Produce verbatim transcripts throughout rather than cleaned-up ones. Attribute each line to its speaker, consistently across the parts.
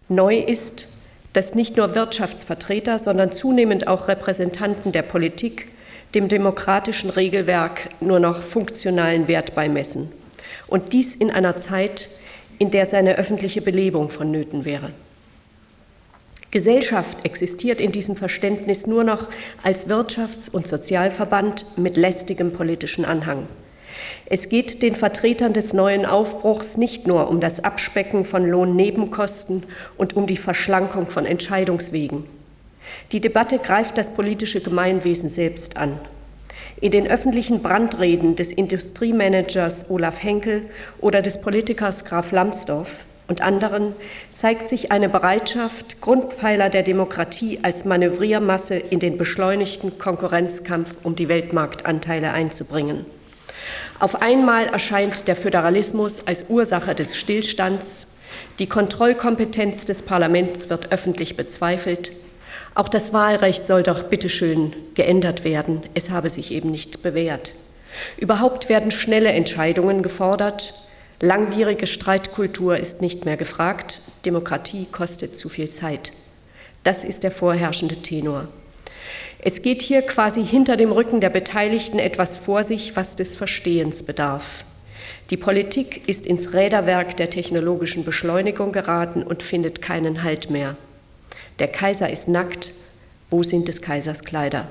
Speaker 1: Neu ist, dass nicht nur Wirtschaftsvertreter, sondern zunehmend auch Repräsentanten der Politik dem demokratischen Regelwerk nur noch funktionalen Wert beimessen. Und dies in einer Zeit, in der seine öffentliche Belebung vonnöten wäre. Gesellschaft existiert in diesem Verständnis nur noch als Wirtschafts- und Sozialverband mit lästigem politischen Anhang. Es geht den Vertretern des neuen Aufbruchs nicht nur um das Abspecken von Lohnnebenkosten und um die Verschlankung von Entscheidungswegen. Die Debatte greift das politische Gemeinwesen selbst an. In den öffentlichen Brandreden des Industriemanagers Olaf Henkel oder des Politikers Graf Lambsdorff und anderen zeigt sich eine Bereitschaft, Grundpfeiler der Demokratie als Manövriermasse in den beschleunigten Konkurrenzkampf um die Weltmarktanteile einzubringen. Auf einmal erscheint der Föderalismus als Ursache des Stillstands, die Kontrollkompetenz des Parlaments wird öffentlich bezweifelt. Auch das Wahlrecht soll doch bitteschön geändert werden, es habe sich eben nicht bewährt. Überhaupt werden schnelle Entscheidungen gefordert, langwierige Streitkultur ist nicht mehr gefragt, Demokratie kostet zu viel Zeit. Das ist der vorherrschende Tenor. Es geht hier quasi hinter dem Rücken der Beteiligten etwas vor sich, was des Verstehens bedarf. Die Politik ist ins Räderwerk der technologischen Beschleunigung geraten und findet keinen Halt mehr. Der Kaiser ist nackt, wo sind des Kaisers Kleider?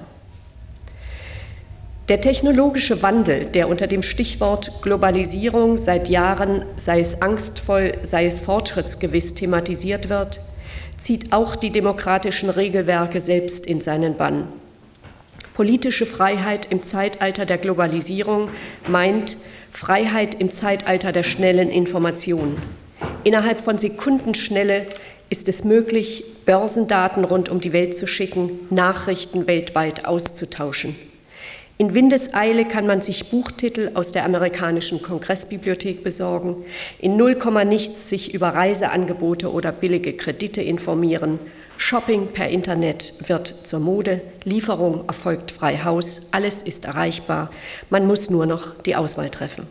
Speaker 1: Der technologische Wandel, der unter dem Stichwort Globalisierung seit Jahren, sei es angstvoll, sei es fortschrittsgewiss thematisiert wird, zieht auch die demokratischen Regelwerke selbst in seinen Bann. Politische Freiheit im Zeitalter der Globalisierung meint Freiheit im Zeitalter der schnellen Information. Innerhalb von Sekundenschnelle ist es möglich, Börsendaten rund um die Welt zu schicken, Nachrichten weltweit auszutauschen. In Windeseile kann man sich Buchtitel aus der amerikanischen Kongressbibliothek besorgen, in null Komma nichts sich über Reiseangebote oder billige Kredite informieren. Shopping per Internet wird zur Mode, Lieferung erfolgt frei Haus, alles ist erreichbar, man muss nur noch die Auswahl treffen.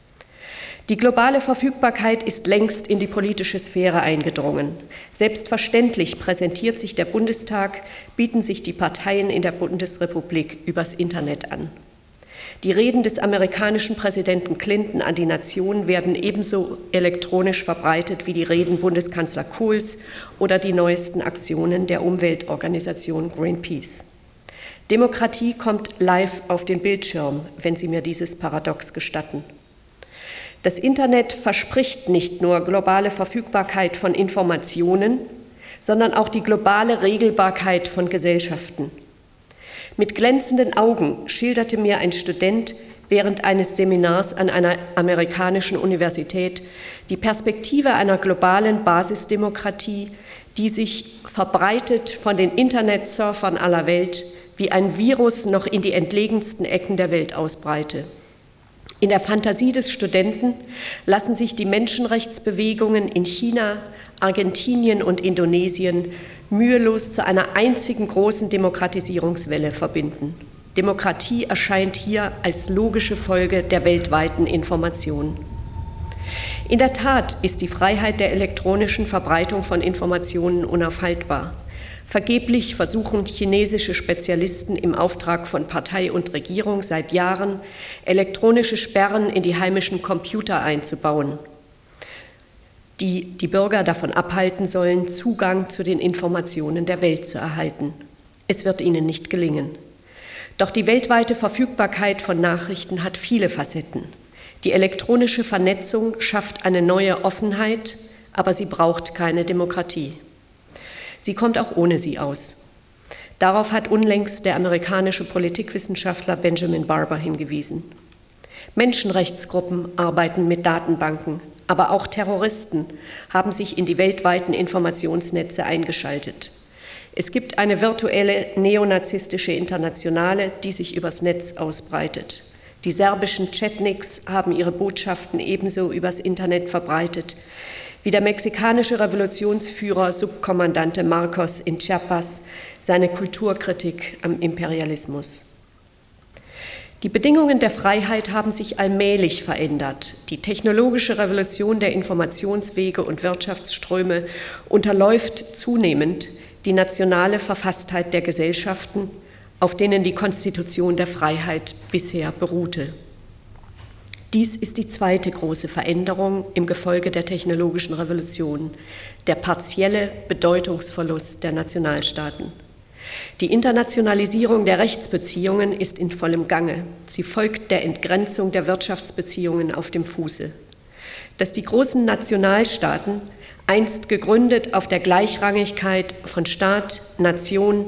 Speaker 1: Die globale Verfügbarkeit ist längst in die politische Sphäre eingedrungen. Selbstverständlich präsentiert sich der Bundestag, bieten sich die Parteien in der Bundesrepublik übers Internet an. Die Reden des amerikanischen Präsidenten Clinton an die Nation werden ebenso elektronisch verbreitet wie die Reden Bundeskanzler Kohls oder die neuesten Aktionen der Umweltorganisation Greenpeace. Demokratie kommt live auf den Bildschirm, wenn Sie mir dieses Paradox gestatten. Das Internet verspricht nicht nur globale Verfügbarkeit von Informationen, sondern auch die globale Regelbarkeit von Gesellschaften. Mit glänzenden Augen schilderte mir ein Student während eines Seminars an einer amerikanischen Universität die Perspektive einer globalen Basisdemokratie, die sich verbreitet von den Internetsurfern aller Welt wie ein Virus noch in die entlegensten Ecken der Welt ausbreite. In der Fantasie des Studenten lassen sich die Menschenrechtsbewegungen in China, Argentinien und Indonesien mühelos zu einer einzigen großen Demokratisierungswelle verbinden. Demokratie erscheint hier als logische Folge der weltweiten Information. In der Tat ist die Freiheit der elektronischen Verbreitung von Informationen unaufhaltbar. Vergeblich versuchen chinesische Spezialisten im Auftrag von Partei und Regierung seit Jahren, elektronische Sperren in die heimischen Computer einzubauen, die die Bürger davon abhalten sollen, Zugang zu den Informationen der Welt zu erhalten. Es wird ihnen nicht gelingen. Doch die weltweite Verfügbarkeit von Nachrichten hat viele Facetten. Die elektronische Vernetzung schafft eine neue Offenheit, aber sie braucht keine Demokratie. Sie kommt auch ohne sie aus. Darauf hat unlängst der amerikanische Politikwissenschaftler Benjamin Barber hingewiesen. Menschenrechtsgruppen arbeiten mit Datenbanken, aber auch Terroristen haben sich in die weltweiten Informationsnetze eingeschaltet. Es gibt eine virtuelle neonazistische Internationale, die sich übers Netz ausbreitet. Die serbischen Chetniks haben ihre Botschaften ebenso übers Internet verbreitet, wie der mexikanische Revolutionsführer Subkommandante Marcos in Chiapas seine Kulturkritik am Imperialismus. Die Bedingungen der Freiheit haben sich allmählich verändert. Die technologische Revolution der Informationswege und Wirtschaftsströme unterläuft zunehmend die nationale Verfasstheit der Gesellschaften, auf denen die Konstitution der Freiheit bisher beruhte. Dies ist die zweite große Veränderung im Gefolge der technologischen Revolution, der partielle Bedeutungsverlust der Nationalstaaten. Die Internationalisierung der Rechtsbeziehungen ist in vollem Gange. Sie folgt der Entgrenzung der Wirtschaftsbeziehungen auf dem Fuße. Dass die großen Nationalstaaten, einst gegründet auf der Gleichrangigkeit von Staat, Nation,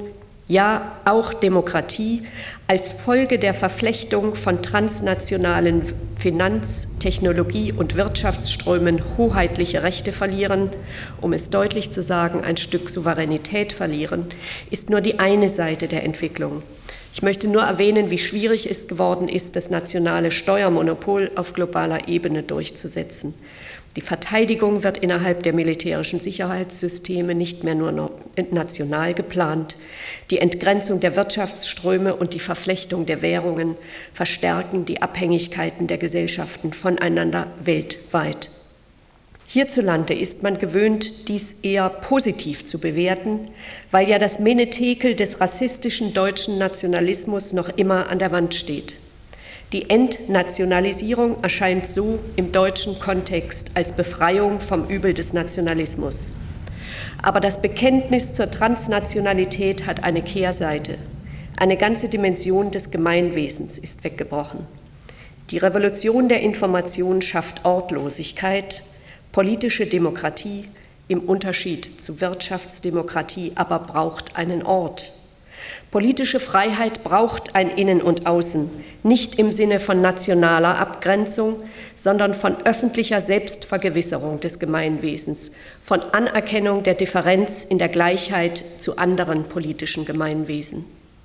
Speaker 1: ja auch Demokratie, als Folge der Verflechtung von transnationalen Finanz-, Technologie- und Wirtschaftsströmen hoheitliche Rechte verlieren, um es deutlich zu sagen, ein Stück Souveränität verlieren, ist nur die eine Seite der Entwicklung. Ich möchte nur erwähnen, wie schwierig es geworden ist, das nationale Steuermonopol auf globaler Ebene durchzusetzen. Die Verteidigung wird innerhalb der militärischen Sicherheitssysteme nicht mehr nur national geplant. Die Entgrenzung der Wirtschaftsströme und die Verflechtung der Währungen verstärken die Abhängigkeiten der Gesellschaften voneinander weltweit. Hierzulande ist man gewöhnt, dies eher positiv zu bewerten, weil ja das Menetekel des rassistischen deutschen Nationalismus noch immer an der Wand steht. Die Entnationalisierung erscheint so im deutschen Kontext als Befreiung vom Übel des Nationalismus. Aber das Bekenntnis zur Transnationalität hat eine Kehrseite. Eine ganze Dimension des Gemeinwesens ist weggebrochen. Die Revolution der Information schafft Ortlosigkeit, politische Demokratie im Unterschied zu Wirtschaftsdemokratie aber braucht einen Ort. Politische Freiheit braucht ein Innen und Außen, nicht im Sinne von nationaler Abgrenzung, sondern von öffentlicher Selbstvergewisserung des Gemeinwesens, von Anerkennung der Differenz in der Gleichheit zu anderen politischen Gemeinwesen.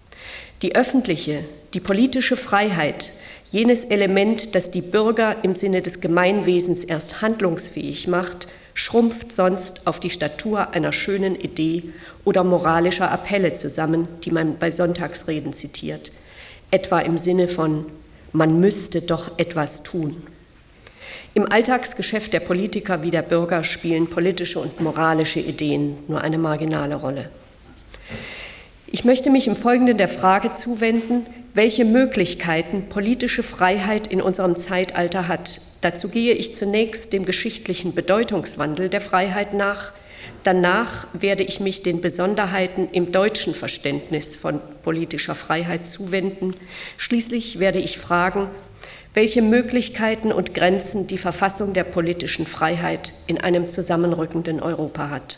Speaker 1: Die öffentliche, die politische Freiheit, jenes Element, das die Bürger im Sinne des Gemeinwesens erst handlungsfähig macht, schrumpft sonst auf die Statur einer schönen Idee oder moralischer Appelle zusammen, die man bei Sonntagsreden zitiert, etwa im Sinne von „Man müsste doch etwas tun“. Im Alltagsgeschäft der Politiker wie der Bürger spielen politische und moralische Ideen nur eine marginale Rolle. Ich möchte mich im Folgenden der Frage zuwenden, welche Möglichkeiten politische Freiheit in unserem Zeitalter hat. Dazu gehe ich zunächst dem geschichtlichen Bedeutungswandel der Freiheit nach. Danach werde ich mich den Besonderheiten im deutschen Verständnis von politischer Freiheit zuwenden. Schließlich werde ich fragen, welche Möglichkeiten und Grenzen die Verfassung der politischen Freiheit in einem zusammenrückenden Europa hat.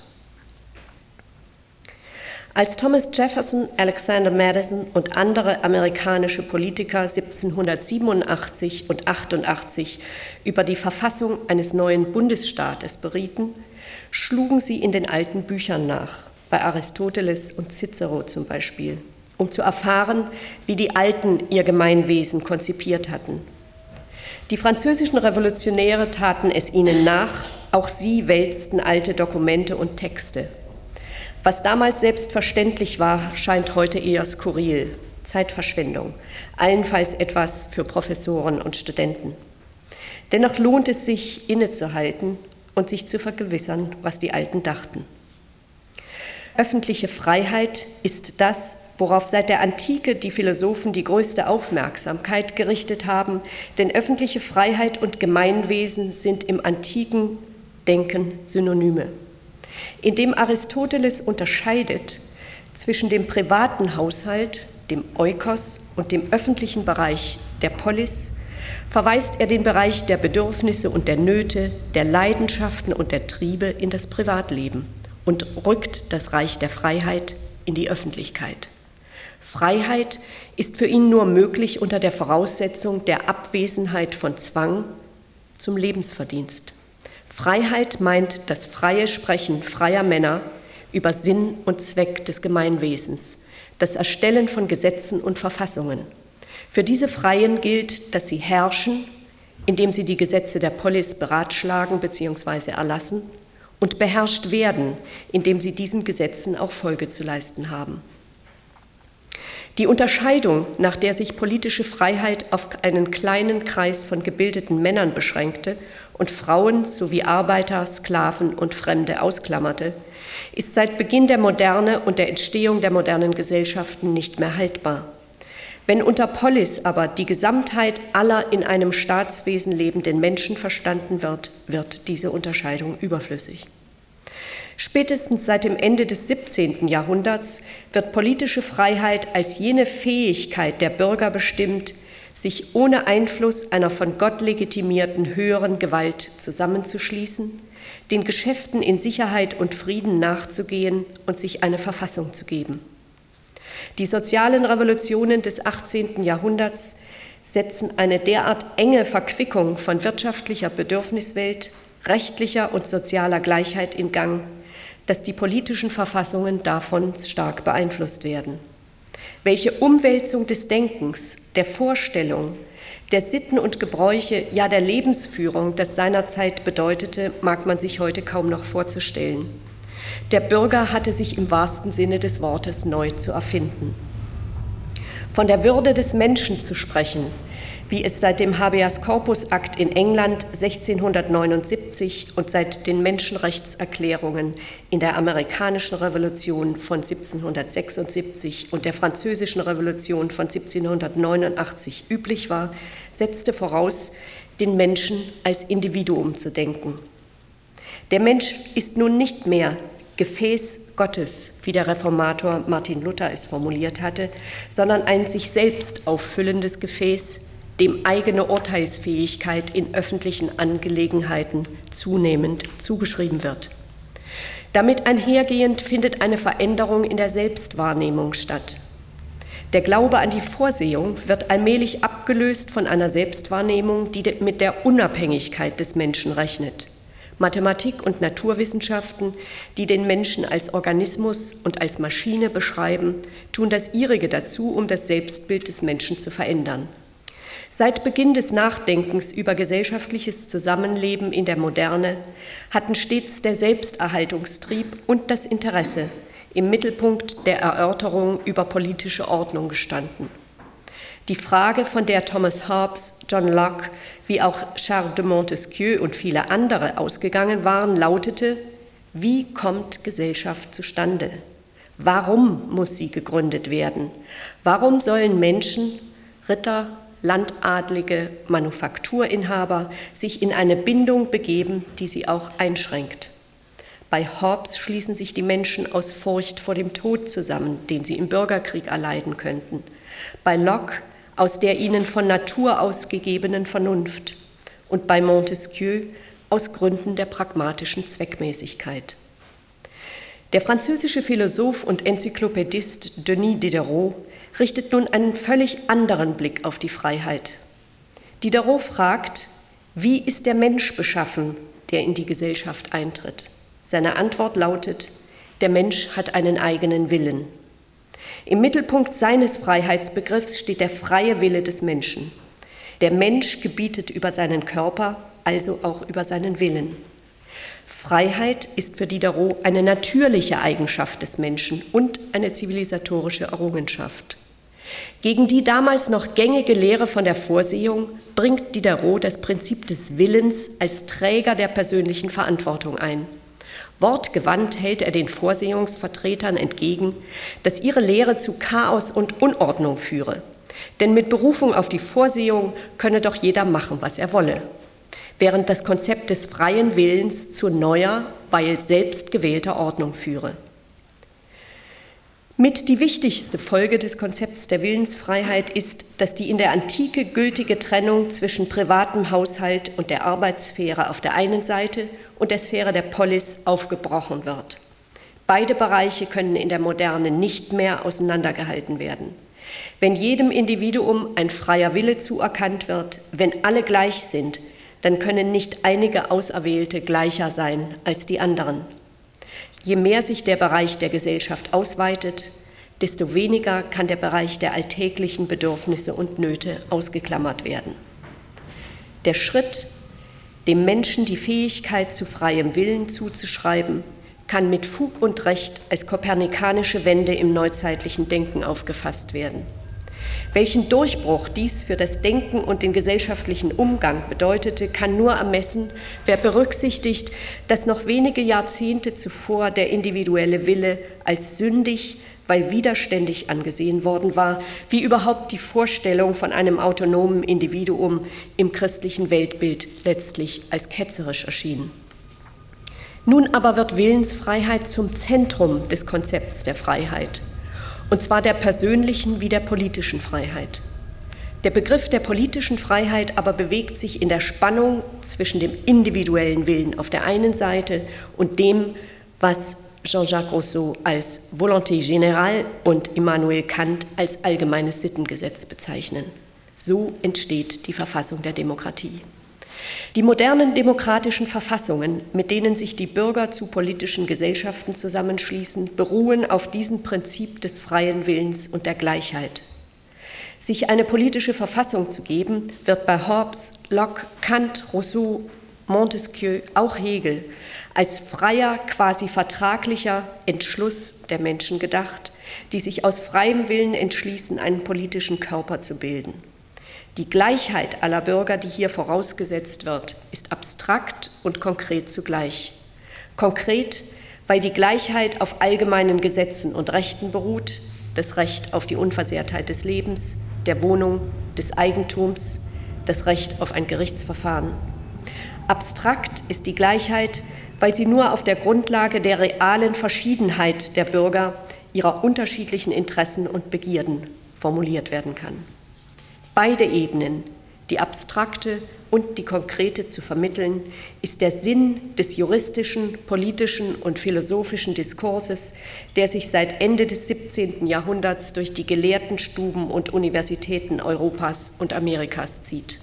Speaker 1: Als Thomas Jefferson, Alexander Madison und andere amerikanische Politiker siebzehnhundertsiebenundachtzig und achtundachtzig über die Verfassung eines neuen Bundesstaates berieten, schlugen sie in den alten Büchern nach, bei Aristoteles und Cicero zum Beispiel, um zu erfahren, wie die Alten ihr Gemeinwesen konzipiert hatten. Die französischen Revolutionäre taten es ihnen nach, auch sie wälzten alte Dokumente und Texte. Was damals selbstverständlich war, scheint heute eher skurril, Zeitverschwendung, allenfalls etwas für Professoren und Studenten. Dennoch lohnt es sich, innezuhalten und sich zu vergewissern, was die Alten dachten. Öffentliche Freiheit ist das, worauf seit der Antike die Philosophen die größte Aufmerksamkeit gerichtet haben, denn öffentliche Freiheit und Gemeinwesen sind im antiken Denken Synonyme. Indem Aristoteles unterscheidet zwischen dem privaten Haushalt, dem Oikos, und dem öffentlichen Bereich, der Polis, verweist er den Bereich der Bedürfnisse und der Nöte, der Leidenschaften und der Triebe in das Privatleben und rückt das Reich der Freiheit in die Öffentlichkeit. Freiheit ist für ihn nur möglich unter der Voraussetzung der Abwesenheit von Zwang zum Lebensverdienst. Freiheit meint das freie Sprechen freier Männer über Sinn und Zweck des Gemeinwesens, das Erstellen von Gesetzen und Verfassungen. Für diese Freien gilt, dass sie herrschen, indem sie die Gesetze der Polis beratschlagen bzw. erlassen, und beherrscht werden, indem sie diesen Gesetzen auch Folge zu leisten haben. Die Unterscheidung, nach der sich politische Freiheit auf einen kleinen Kreis von gebildeten Männern beschränkte und Frauen sowie Arbeiter, Sklaven und Fremde ausklammerte, ist seit Beginn der Moderne und der Entstehung der modernen Gesellschaften nicht mehr haltbar. Wenn unter Polis aber die Gesamtheit aller in einem Staatswesen lebenden Menschen verstanden wird, wird diese Unterscheidung überflüssig. Spätestens seit dem Ende des siebzehnten Jahrhunderts wird politische Freiheit als jene Fähigkeit der Bürger bestimmt, sich ohne Einfluss einer von Gott legitimierten höheren Gewalt zusammenzuschließen, den Geschäften in Sicherheit und Frieden nachzugehen und sich eine Verfassung zu geben. Die sozialen Revolutionen des achtzehnten Jahrhunderts setzen eine derart enge Verquickung von wirtschaftlicher Bedürfniswelt, rechtlicher und sozialer Gleichheit in Gang, dass die politischen Verfassungen davon stark beeinflusst werden. Welche Umwälzung des Denkens, der Vorstellung, der Sitten und Gebräuche, ja der Lebensführung das seinerzeit bedeutete, mag man sich heute kaum noch vorzustellen. Der Bürger hatte sich im wahrsten Sinne des Wortes neu zu erfinden. Von der Würde des Menschen zu sprechen, wie es seit dem Habeas-Corpus-Akt in England sechzehnhundertneunundsiebzig und seit den Menschenrechtserklärungen in der amerikanischen Revolution von siebzehnhundertsechsundsiebzig und der französischen Revolution von siebzehnhundertneunundachtzig üblich war, setzte voraus, den Menschen als Individuum zu denken. Der Mensch ist nun nicht mehr Gefäß Gottes, wie der Reformator Martin Luther es formuliert hatte, sondern ein sich selbst auffüllendes Gefäß, dem eigene Urteilsfähigkeit in öffentlichen Angelegenheiten zunehmend zugeschrieben wird. Damit einhergehend findet eine Veränderung in der Selbstwahrnehmung statt. Der Glaube an die Vorsehung wird allmählich abgelöst von einer Selbstwahrnehmung, die mit der Unabhängigkeit des Menschen rechnet. Mathematik und Naturwissenschaften, die den Menschen als Organismus und als Maschine beschreiben, tun das ihrige dazu, um das Selbstbild des Menschen zu verändern. Seit Beginn des Nachdenkens über gesellschaftliches Zusammenleben in der Moderne hatten stets der Selbsterhaltungstrieb und das Interesse im Mittelpunkt der Erörterung über politische Ordnung gestanden. Die Frage, von der Thomas Hobbes, John Locke wie auch Charles de Montesquieu und viele andere ausgegangen waren, lautete: Wie kommt Gesellschaft zustande? Warum muss sie gegründet werden? Warum sollen Menschen, Ritter, Landadlige, Manufakturinhaber sich in eine Bindung begeben, die sie auch einschränkt? Bei Hobbes schließen sich die Menschen aus Furcht vor dem Tod zusammen, den sie im Bürgerkrieg erleiden könnten. Bei Locke aus der ihnen von Natur aus gegebenen Vernunft und bei Montesquieu aus Gründen der pragmatischen Zweckmäßigkeit. Der französische Philosoph und Enzyklopädist Denis Diderot richtet nun einen völlig anderen Blick auf die Freiheit. Diderot fragt: Wie ist der Mensch beschaffen, der in die Gesellschaft eintritt? Seine Antwort lautet: Der Mensch hat einen eigenen Willen. Im Mittelpunkt seines Freiheitsbegriffs steht der freie Wille des Menschen. Der Mensch gebietet über seinen Körper, also auch über seinen Willen. Freiheit ist für Diderot eine natürliche Eigenschaft des Menschen und eine zivilisatorische Errungenschaft. Gegen die damals noch gängige Lehre von der Vorsehung bringt Diderot das Prinzip des Willens als Träger der persönlichen Verantwortung ein. Wortgewandt hält er den Vorsehungsvertretern entgegen, dass ihre Lehre zu Chaos und Unordnung führe. Denn mit Berufung auf die Vorsehung könne doch jeder machen, was er wolle, während das Konzept des freien Willens zu neuer, weil selbst gewählter Ordnung führe. Mit die wichtigste Folge des Konzepts der Willensfreiheit ist, dass die in der Antike gültige Trennung zwischen privatem Haushalt und der Arbeitssphäre auf der einen Seite und der Sphäre der Polis aufgebrochen wird. Beide Bereiche können in der Moderne nicht mehr auseinandergehalten werden. Wenn jedem Individuum ein freier Wille zuerkannt wird, wenn alle gleich sind, dann können nicht einige Auserwählte gleicher sein als die anderen. Je mehr sich der Bereich der Gesellschaft ausweitet, desto weniger kann der Bereich der alltäglichen Bedürfnisse und Nöte ausgeklammert werden. Der Schritt, dem Menschen die Fähigkeit zu freiem Willen zuzuschreiben, kann mit Fug und Recht als kopernikanische Wende im neuzeitlichen Denken aufgefasst werden. Welchen Durchbruch dies für das Denken und den gesellschaftlichen Umgang bedeutete, kann nur ermessen, wer berücksichtigt, dass noch wenige Jahrzehnte zuvor der individuelle Wille als sündig, weil widerständig angesehen worden war, wie überhaupt die Vorstellung von einem autonomen Individuum im christlichen Weltbild letztlich als ketzerisch erschien. Nun aber wird Willensfreiheit zum Zentrum des Konzepts der Freiheit, und zwar der persönlichen wie der politischen Freiheit. Der Begriff der politischen Freiheit aber bewegt sich in der Spannung zwischen dem individuellen Willen auf der einen Seite und dem, was Jean-Jacques Rousseau als Volonté générale und Immanuel Kant als allgemeines Sittengesetz bezeichnen. So entsteht die Verfassung der Demokratie. Die modernen demokratischen Verfassungen, mit denen sich die Bürger zu politischen Gesellschaften zusammenschließen, beruhen auf diesem Prinzip des freien Willens und der Gleichheit. Sich eine politische Verfassung zu geben, wird bei Hobbes, Locke, Kant, Rousseau, Montesquieu, auch Hegel als freier, quasi vertraglicher Entschluss der Menschen gedacht, die sich aus freiem Willen entschließen, einen politischen Körper zu bilden. Die Gleichheit aller Bürger, die hier vorausgesetzt wird, ist abstrakt und konkret zugleich. Konkret, weil die Gleichheit auf allgemeinen Gesetzen und Rechten beruht, das Recht auf die Unversehrtheit des Lebens, der Wohnung, des Eigentums, das Recht auf ein Gerichtsverfahren. Abstrakt ist die Gleichheit, weil sie nur auf der Grundlage der realen Verschiedenheit der Bürger, ihrer unterschiedlichen Interessen und Begierden formuliert werden kann. Beide Ebenen, die abstrakte und die konkrete, zu vermitteln, ist der Sinn des juristischen, politischen und philosophischen Diskurses, der sich seit Ende des siebzehnten Jahrhunderts durch die Gelehrtenstuben und Universitäten Europas und Amerikas zieht.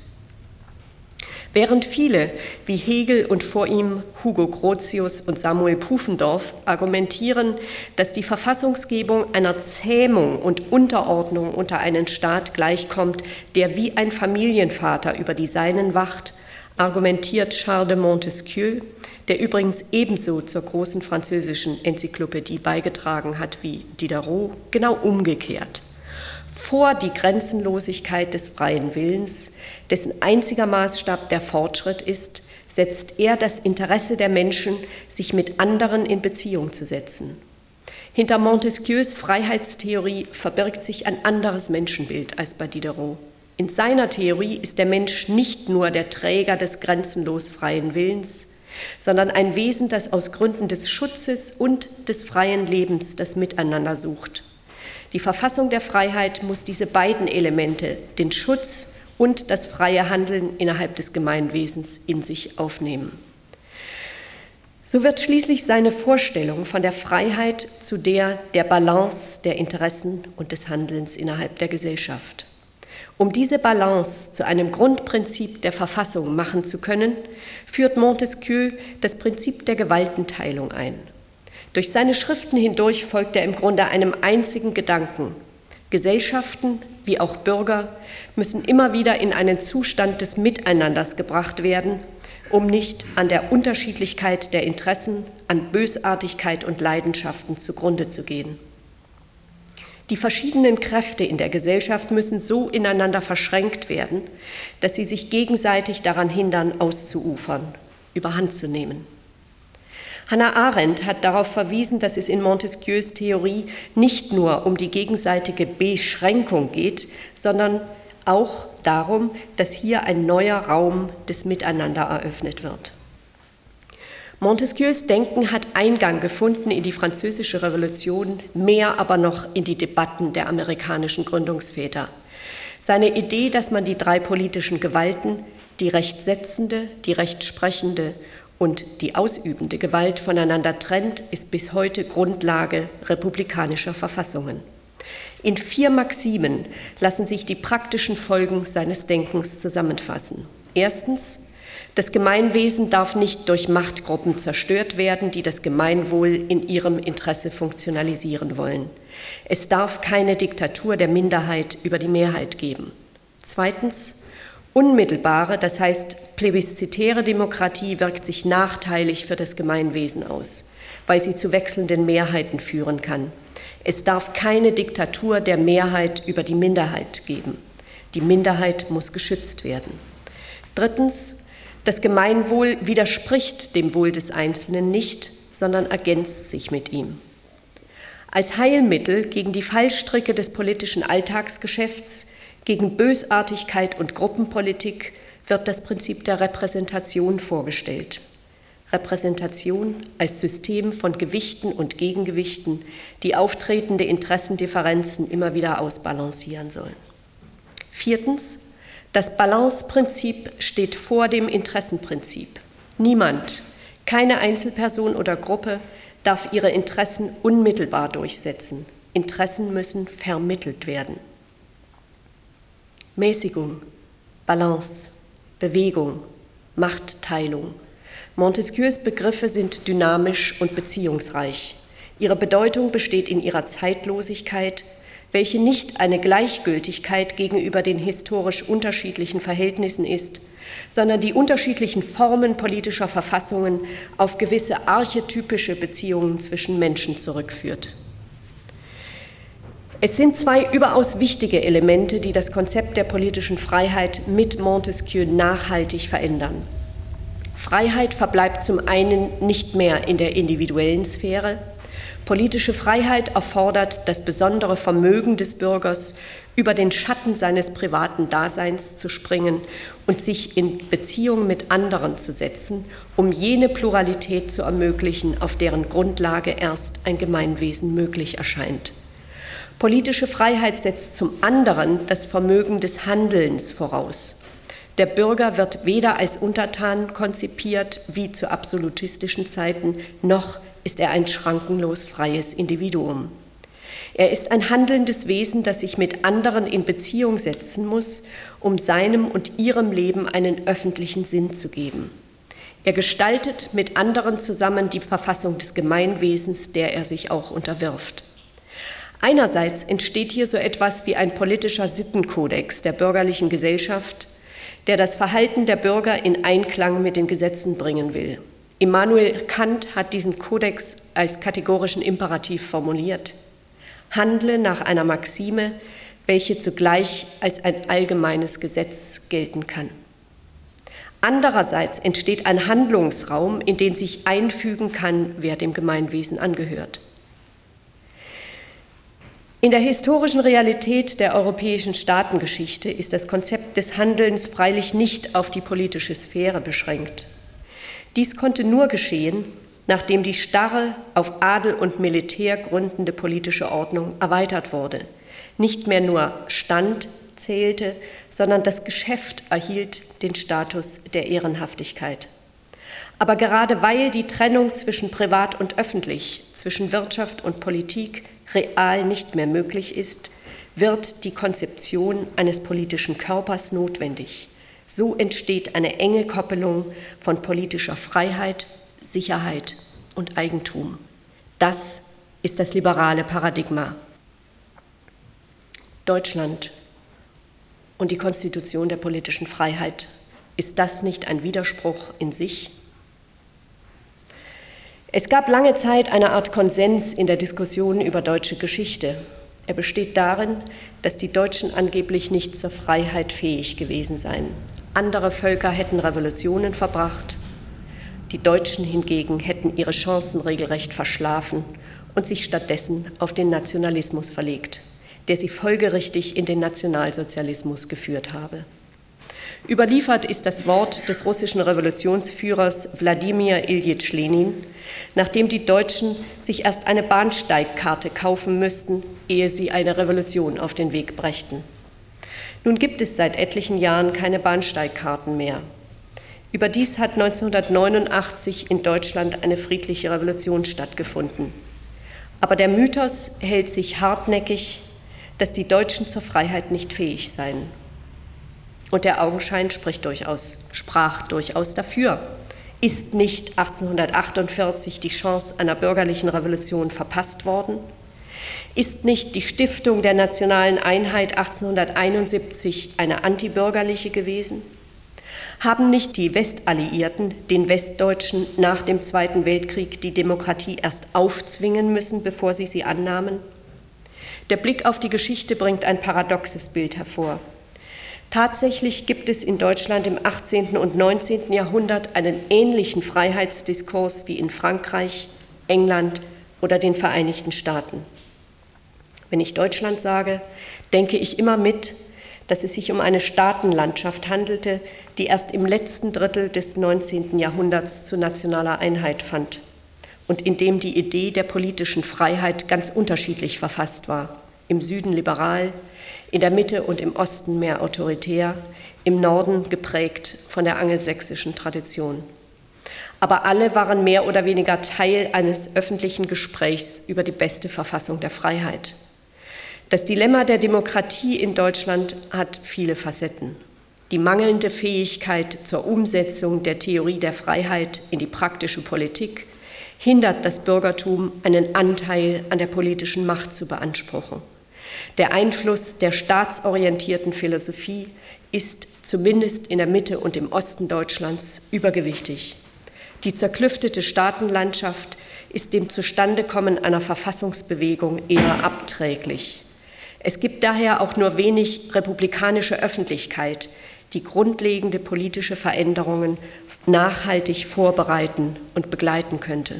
Speaker 1: Während viele, wie Hegel und vor ihm Hugo Grotius und Samuel Pufendorf, argumentieren, dass die Verfassungsgebung einer Zähmung und Unterordnung unter einen Staat gleichkommt, der wie ein Familienvater über die Seinen wacht, argumentiert Charles de Montesquieu, der übrigens ebenso zur großen französischen Enzyklopädie beigetragen hat wie Diderot, genau umgekehrt. Vor die Grenzenlosigkeit des freien Willens, dessen einziger Maßstab der Fortschritt ist, setzt er das Interesse der Menschen, sich mit anderen in Beziehung zu setzen. Hinter Montesquieus Freiheitstheorie verbirgt sich ein anderes Menschenbild als bei Diderot. In seiner Theorie ist der Mensch nicht nur der Träger des grenzenlos freien Willens, sondern ein Wesen, das aus Gründen des Schutzes und des freien Lebens das Miteinander sucht. Die Verfassung der Freiheit muss diese beiden Elemente, den Schutz und das freie Handeln innerhalb des Gemeinwesens, in sich aufnehmen. So wird schließlich seine Vorstellung von der Freiheit zu der der Balance der Interessen und des Handelns innerhalb der Gesellschaft. Um diese Balance zu einem Grundprinzip der Verfassung machen zu können, führt Montesquieu das Prinzip der Gewaltenteilung ein. Durch seine Schriften hindurch folgt er im Grunde einem einzigen Gedanken: Gesellschaften wie auch Bürger müssen immer wieder in einen Zustand des Miteinanders gebracht werden, um nicht an der Unterschiedlichkeit der Interessen, an Bösartigkeit und Leidenschaften zugrunde zu gehen. Die verschiedenen Kräfte in der Gesellschaft müssen so ineinander verschränkt werden, dass sie sich gegenseitig daran hindern, auszuufern, überhand zu nehmen. Hannah Arendt hat darauf verwiesen, dass es in Montesquieus Theorie nicht nur um die gegenseitige Beschränkung geht, sondern auch darum, dass hier ein neuer Raum des Miteinander eröffnet wird. Montesquieus Denken hat Eingang gefunden in die Französische Revolution, mehr aber noch in die Debatten der amerikanischen Gründungsväter. Seine Idee, dass man die drei politischen Gewalten, die rechtsetzende, die rechtsprechende und die ausübende Gewalt voneinander trennt, ist bis heute Grundlage republikanischer Verfassungen. In vier Maximen lassen sich die praktischen Folgen seines Denkens zusammenfassen. Erstens: Das Gemeinwesen darf nicht durch Machtgruppen zerstört werden, die das Gemeinwohl in ihrem Interesse funktionalisieren wollen. Es darf keine Diktatur der Minderheit über die Mehrheit geben. Zweitens: Unmittelbare, das heißt plebiszitäre Demokratie wirkt sich nachteilig für das Gemeinwesen aus. weil sie zu wechselnden Mehrheiten führen kann. Es darf keine Diktatur der Mehrheit über die Minderheit geben. Die Minderheit muss geschützt werden. Drittens, das Gemeinwohl widerspricht dem Wohl des Einzelnen nicht, sondern ergänzt sich mit ihm. Als Heilmittel gegen die Fallstricke des politischen Alltagsgeschäfts, gegen Bösartigkeit und Gruppenpolitik wird das Prinzip der Repräsentation vorgestellt. Repräsentation als System von Gewichten und Gegengewichten, die auftretende Interessendifferenzen immer wieder ausbalancieren sollen. Viertens, das Balanceprinzip steht vor dem Interessenprinzip. Niemand, keine Einzelperson oder Gruppe darf ihre Interessen unmittelbar durchsetzen. Interessen müssen vermittelt werden. Mäßigung, Balance, Bewegung, Machtteilung. Montesquieus Begriffe sind dynamisch und beziehungsreich. Ihre Bedeutung besteht in ihrer Zeitlosigkeit, welche nicht eine Gleichgültigkeit gegenüber den historisch unterschiedlichen Verhältnissen ist, sondern die unterschiedlichen Formen politischer Verfassungen auf gewisse archetypische Beziehungen zwischen Menschen zurückführt. Es sind zwei überaus wichtige Elemente, die das Konzept der politischen Freiheit mit Montesquieu nachhaltig verändern. Freiheit verbleibt zum einen nicht mehr in der individuellen Sphäre. Politische Freiheit erfordert das besondere Vermögen des Bürgers, über den Schatten seines privaten Daseins zu springen und sich in Beziehung mit anderen zu setzen, um jene Pluralität zu ermöglichen, auf deren Grundlage erst ein Gemeinwesen möglich erscheint. Politische Freiheit setzt zum anderen das Vermögen des Handelns voraus. Der Bürger wird weder als Untertan konzipiert wie zu absolutistischen Zeiten, noch ist er ein schrankenlos freies Individuum. Er ist ein handelndes Wesen, das sich mit anderen in Beziehung setzen muss, um seinem und ihrem Leben einen öffentlichen Sinn zu geben. Er gestaltet mit anderen zusammen die Verfassung des Gemeinwesens, der er sich auch unterwirft. Einerseits entsteht hier so etwas wie ein politischer Sittenkodex der bürgerlichen Gesellschaft, der das Verhalten der Bürger in Einklang mit den Gesetzen bringen will. Immanuel Kant hat diesen Kodex als kategorischen Imperativ formuliert. Handle nach einer Maxime, welche zugleich als ein allgemeines Gesetz gelten kann. Andererseits entsteht ein Handlungsraum, in den sich einfügen kann, wer dem Gemeinwesen angehört. In der historischen Realität der europäischen Staatengeschichte ist das Konzept des Handelns freilich nicht auf die politische Sphäre beschränkt. Dies konnte nur geschehen, nachdem die starre, auf Adel und Militär gründende politische Ordnung erweitert wurde. Nicht mehr nur Stand zählte, sondern das Geschäft erhielt den Status der Ehrenhaftigkeit. Aber gerade weil die Trennung zwischen privat und öffentlich, zwischen Wirtschaft und Politik real nicht mehr möglich ist, wird die Konzeption eines politischen Körpers notwendig. So entsteht eine enge Koppelung von politischer Freiheit, Sicherheit und Eigentum. Das ist das liberale Paradigma. Deutschland und die Konstitution der politischen Freiheit, ist das nicht ein Widerspruch in sich? Es gab lange Zeit eine Art Konsens in der Diskussion über deutsche Geschichte. Er besteht darin, dass die Deutschen angeblich nicht zur Freiheit fähig gewesen seien. Andere Völker hätten Revolutionen verbracht, die Deutschen hingegen hätten ihre Chancen regelrecht verschlafen und sich stattdessen auf den Nationalismus verlegt, der sie folgerichtig in den Nationalsozialismus geführt habe. Überliefert ist das Wort des russischen Revolutionsführers Wladimir Iljitsch Lenin, nachdem die Deutschen sich erst eine Bahnsteigkarte kaufen müssten, ehe sie eine Revolution auf den Weg brächten. Nun gibt es seit etlichen Jahren keine Bahnsteigkarten mehr. Überdies hat neunzehnhundertneunundachtzig in Deutschland eine friedliche Revolution stattgefunden. Aber der Mythos hält sich hartnäckig, dass die Deutschen zur Freiheit nicht fähig seien. Und der Augenschein spricht durchaus, sprach durchaus dafür. Ist nicht achtzehnhundertachtundvierzig die Chance einer bürgerlichen Revolution verpasst worden? Ist nicht die Stiftung der nationalen Einheit achtzehnhunderteinundsiebzig eine antibürgerliche gewesen? Haben nicht die Westalliierten den Westdeutschen nach dem Zweiten Weltkrieg die Demokratie erst aufzwingen müssen, bevor sie sie annahmen? Der Blick auf die Geschichte bringt ein paradoxes Bild hervor. Tatsächlich gibt es in Deutschland im achtzehnten und neunzehnten Jahrhundert einen ähnlichen Freiheitsdiskurs wie in Frankreich, England oder den Vereinigten Staaten. Wenn ich Deutschland sage, denke ich immer mit, dass es sich um eine Staatenlandschaft handelte, die erst im letzten Drittel des neunzehnten Jahrhunderts zu nationaler Einheit fand und in dem die Idee der politischen Freiheit ganz unterschiedlich verfasst war. Im Süden liberal, in der Mitte und im Osten mehr autoritär, im Norden geprägt von der angelsächsischen Tradition. Aber alle waren mehr oder weniger Teil eines öffentlichen Gesprächs über die beste Verfassung der Freiheit. Das Dilemma der Demokratie in Deutschland hat viele Facetten. Die mangelnde Fähigkeit zur Umsetzung der Theorie der Freiheit in die praktische Politik hindert das Bürgertum, einen Anteil an der politischen Macht zu beanspruchen. Der Einfluss der staatsorientierten Philosophie ist zumindest in der Mitte und im Osten Deutschlands übergewichtig. Die zerklüftete Staatenlandschaft ist dem Zustandekommen einer Verfassungsbewegung eher abträglich. Es gibt daher auch nur wenig republikanische Öffentlichkeit, die grundlegende politische Veränderungen nachhaltig vorbereiten und begleiten könnte.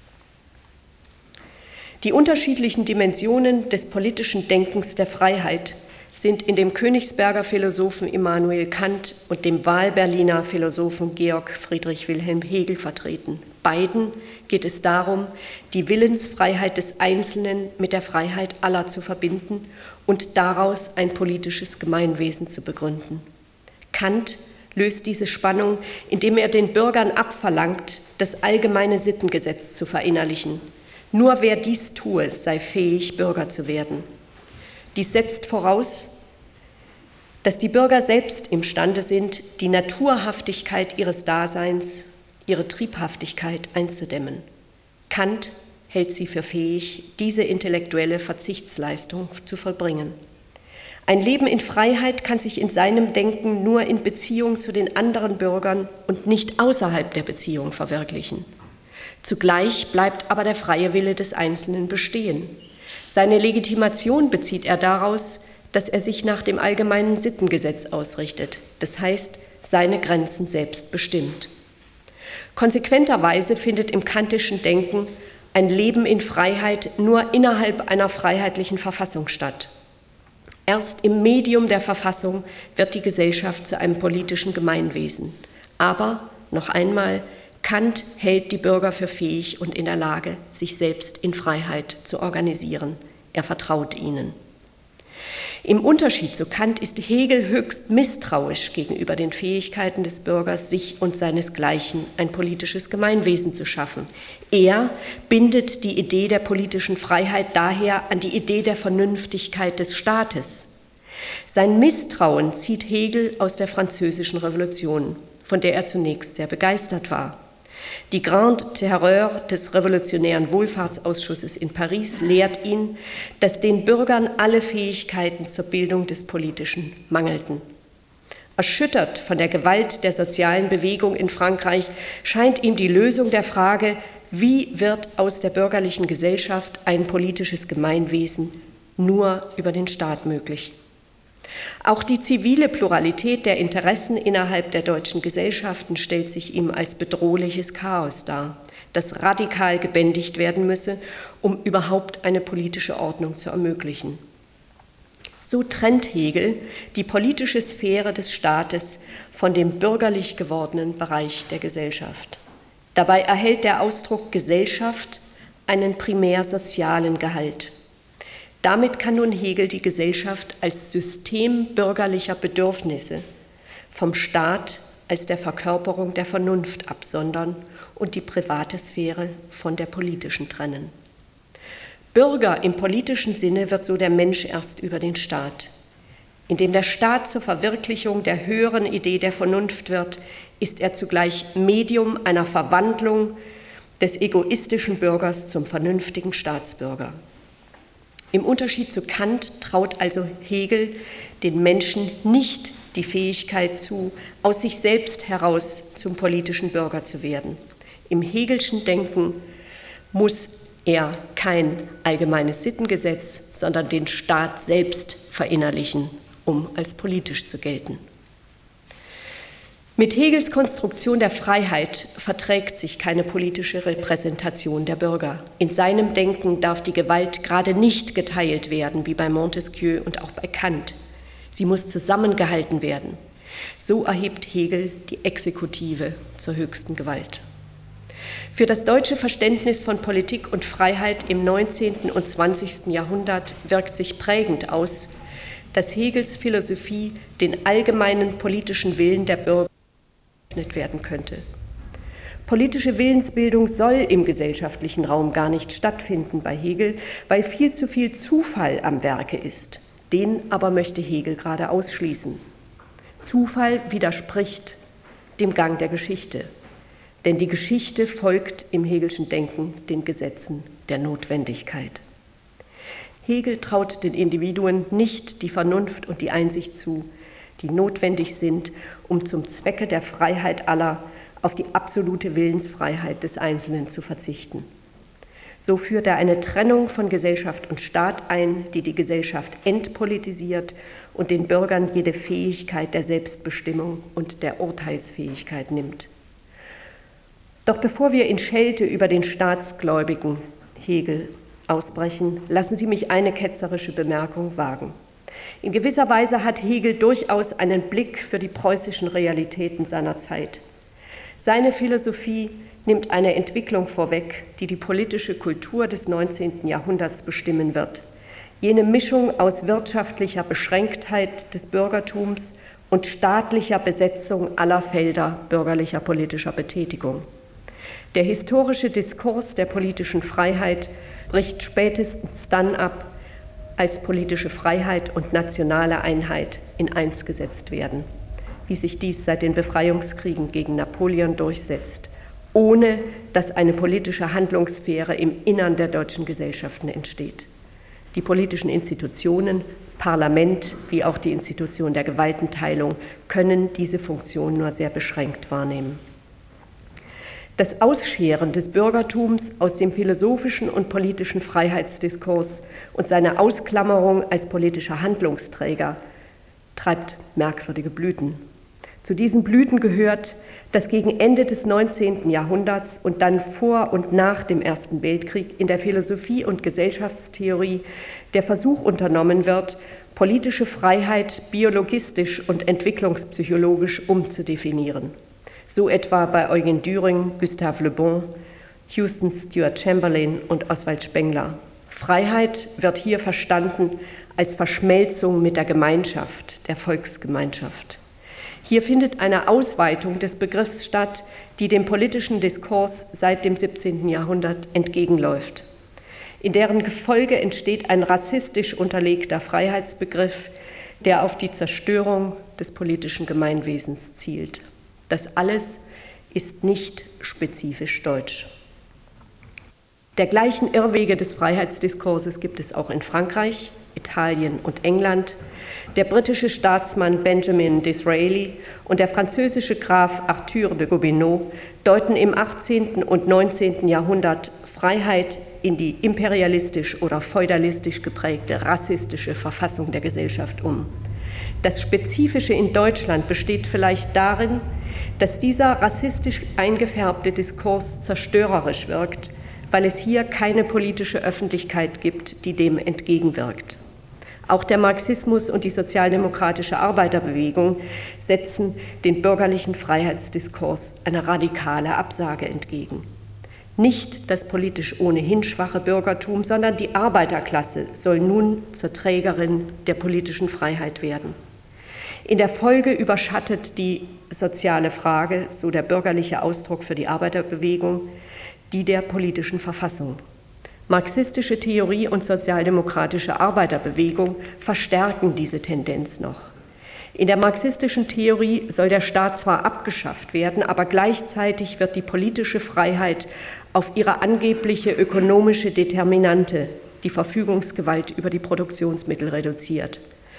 Speaker 1: Die unterschiedlichen Dimensionen des politischen Denkens der Freiheit sind in dem Königsberger Philosophen Immanuel Kant und dem Wahlberliner Philosophen Georg Friedrich Wilhelm Hegel vertreten. Beiden geht es darum, die Willensfreiheit des Einzelnen mit der Freiheit aller zu verbinden und daraus ein politisches Gemeinwesen zu begründen. Kant löst diese Spannung, indem er den Bürgern abverlangt, das allgemeine Sittengesetz zu verinnerlichen. Nur wer dies tue, sei fähig, Bürger zu werden. Dies setzt voraus, dass die Bürger selbst imstande sind, die Naturhaftigkeit ihres Daseins, ihre Triebhaftigkeit einzudämmen. Kant hält sie für fähig, diese intellektuelle Verzichtsleistung zu vollbringen. Ein Leben in Freiheit kann sich in seinem Denken nur in Beziehung zu den anderen Bürgern und nicht außerhalb der Beziehung verwirklichen. Zugleich bleibt aber der freie Wille des Einzelnen bestehen. Seine Legitimation bezieht er daraus, dass er sich nach dem allgemeinen Sittengesetz ausrichtet, das heißt, seine Grenzen selbst bestimmt. Konsequenterweise findet im kantischen Denken ein Leben in Freiheit nur innerhalb einer freiheitlichen Verfassung statt. Erst im Medium der Verfassung wird die Gesellschaft zu einem politischen Gemeinwesen. Aber, noch einmal, Kant hält die Bürger für fähig und in der Lage, sich selbst in Freiheit zu organisieren. Er vertraut ihnen. Im Unterschied zu Kant ist Hegel höchst misstrauisch gegenüber den Fähigkeiten des Bürgers, sich und seinesgleichen ein politisches Gemeinwesen zu schaffen. Er bindet die Idee der politischen Freiheit daher an die Idee der Vernünftigkeit des Staates. Sein Misstrauen zieht Hegel aus der Französischen Revolution, von der er zunächst sehr begeistert war. Die Grande Terreur des revolutionären Wohlfahrtsausschusses in Paris lehrt ihn, dass den Bürgern alle Fähigkeiten zur Bildung des Politischen mangelten. Erschüttert von der Gewalt der sozialen Bewegung in Frankreich scheint ihm die Lösung der Frage, wie wird aus der bürgerlichen Gesellschaft ein politisches Gemeinwesen, nur über den Staat möglich. Auch die zivile Pluralität der Interessen innerhalb der deutschen Gesellschaften stellt sich ihm als bedrohliches Chaos dar, das radikal gebändigt werden müsse, um überhaupt eine politische Ordnung zu ermöglichen. So trennt Hegel die politische Sphäre des Staates von dem bürgerlich gewordenen Bereich der Gesellschaft. Dabei erhält der Ausdruck Gesellschaft einen primär sozialen Gehalt. Damit kann nun Hegel die Gesellschaft als System bürgerlicher Bedürfnisse vom Staat als der Verkörperung der Vernunft absondern und die private Sphäre von der politischen trennen. Bürger im politischen Sinne wird so der Mensch erst über den Staat. Indem der Staat zur Verwirklichung der höheren Idee der Vernunft wird, ist er zugleich Medium einer Verwandlung des egoistischen Bürgers zum vernünftigen Staatsbürger. Im Unterschied zu Kant traut also Hegel den Menschen nicht die Fähigkeit zu, aus sich selbst heraus zum politischen Bürger zu werden. Im Hegelschen Denken muss er kein allgemeines Sittengesetz, sondern den Staat selbst verinnerlichen, um als politisch zu gelten. Mit Hegels Konstruktion der Freiheit verträgt sich keine politische Repräsentation der Bürger. In seinem Denken darf die Gewalt gerade nicht geteilt werden, wie bei Montesquieu und auch bei Kant. Sie muss zusammengehalten werden. So erhebt Hegel die Exekutive zur höchsten Gewalt. Für das deutsche Verständnis von Politik und Freiheit im neunzehnten und zwanzigsten Jahrhundert wirkt sich prägend aus, dass Hegels Philosophie den allgemeinen politischen Willen der Bürger werden könnte. Politische Willensbildung soll im gesellschaftlichen Raum gar nicht stattfinden bei Hegel, weil viel zu viel Zufall am Werke ist. Den aber möchte Hegel gerade ausschließen. Zufall widerspricht dem Gang der Geschichte, denn die Geschichte folgt im Hegelschen Denken den Gesetzen der Notwendigkeit. Hegel traut den Individuen nicht die Vernunft und die Einsicht zu, die notwendig sind, um zum Zwecke der Freiheit aller auf die absolute Willensfreiheit des Einzelnen zu verzichten. So führt er eine Trennung von Gesellschaft und Staat ein, die die Gesellschaft entpolitisiert und den Bürgern jede Fähigkeit der Selbstbestimmung und der Urteilsfähigkeit nimmt. Doch bevor wir in Schelte über den Staatsgläubigen Hegel ausbrechen, lassen Sie mich eine ketzerische Bemerkung wagen. In gewisser Weise hat Hegel durchaus einen Blick für die preußischen Realitäten seiner Zeit. Seine Philosophie nimmt eine Entwicklung vorweg, die die politische Kultur des neunzehnten Jahrhunderts bestimmen wird. Jene Mischung aus wirtschaftlicher Beschränktheit des Bürgertums und staatlicher Besetzung aller Felder bürgerlicher politischer Betätigung. Der historische Diskurs der politischen Freiheit bricht spätestens dann ab, als politische Freiheit und nationale Einheit in eins gesetzt werden, wie sich dies seit den Befreiungskriegen gegen Napoleon durchsetzt, ohne dass eine politische Handlungssphäre im Innern der deutschen Gesellschaften entsteht. Die politischen Institutionen, Parlament wie auch die Institution der Gewaltenteilung können diese Funktion nur sehr beschränkt wahrnehmen. Das Ausscheren des Bürgertums aus dem philosophischen und politischen Freiheitsdiskurs und seine Ausklammerung als politischer Handlungsträger treibt merkwürdige Blüten. Zu diesen Blüten gehört, dass gegen Ende des neunzehnten Jahrhunderts und dann vor und nach dem Ersten Weltkrieg in der Philosophie und Gesellschaftstheorie der Versuch unternommen wird, politische Freiheit biologistisch und entwicklungspsychologisch umzudefinieren. So etwa bei Eugen Düring, Gustave Le Bon, Houston Stewart Chamberlain und Oswald Spengler. Freiheit wird hier verstanden als Verschmelzung mit der Gemeinschaft, der Volksgemeinschaft. Hier findet eine Ausweitung des Begriffs statt, die dem politischen Diskurs seit dem siebzehnten Jahrhundert entgegenläuft. In deren Gefolge entsteht ein rassistisch unterlegter Freiheitsbegriff, der auf die Zerstörung des politischen Gemeinwesens zielt. Das alles ist nicht spezifisch deutsch. Dergleichen Irrwege des Freiheitsdiskurses gibt es auch in Frankreich, Italien und England. Der britische Staatsmann Benjamin Disraeli und der französische Graf Arthur de Gobineau deuten im achtzehnten und neunzehnten Jahrhundert Freiheit in die imperialistisch oder feudalistisch geprägte rassistische Verfassung der Gesellschaft um. Das Spezifische in Deutschland besteht vielleicht darin, dass dieser rassistisch eingefärbte Diskurs zerstörerisch wirkt, weil es hier keine politische Öffentlichkeit gibt, die dem entgegenwirkt. Auch der Marxismus und die sozialdemokratische Arbeiterbewegung setzen den bürgerlichen Freiheitsdiskurs eine radikale Absage entgegen. Nicht das politisch ohnehin schwache Bürgertum, sondern die Arbeiterklasse soll nun zur Trägerin der politischen Freiheit werden. In der Folge überschattet die soziale Frage, so der bürgerliche Ausdruck für die Arbeiterbewegung, die der politischen Verfassung. Marxistische Theorie und sozialdemokratische Arbeiterbewegung verstärken diese Tendenz noch. In der marxistischen Theorie soll der Staat zwar abgeschafft werden, aber gleichzeitig wird die politische Freiheit auf ihre angebliche ökonomische Determinante, die Verfügungsgewalt über die Produktionsmittel, reduziert.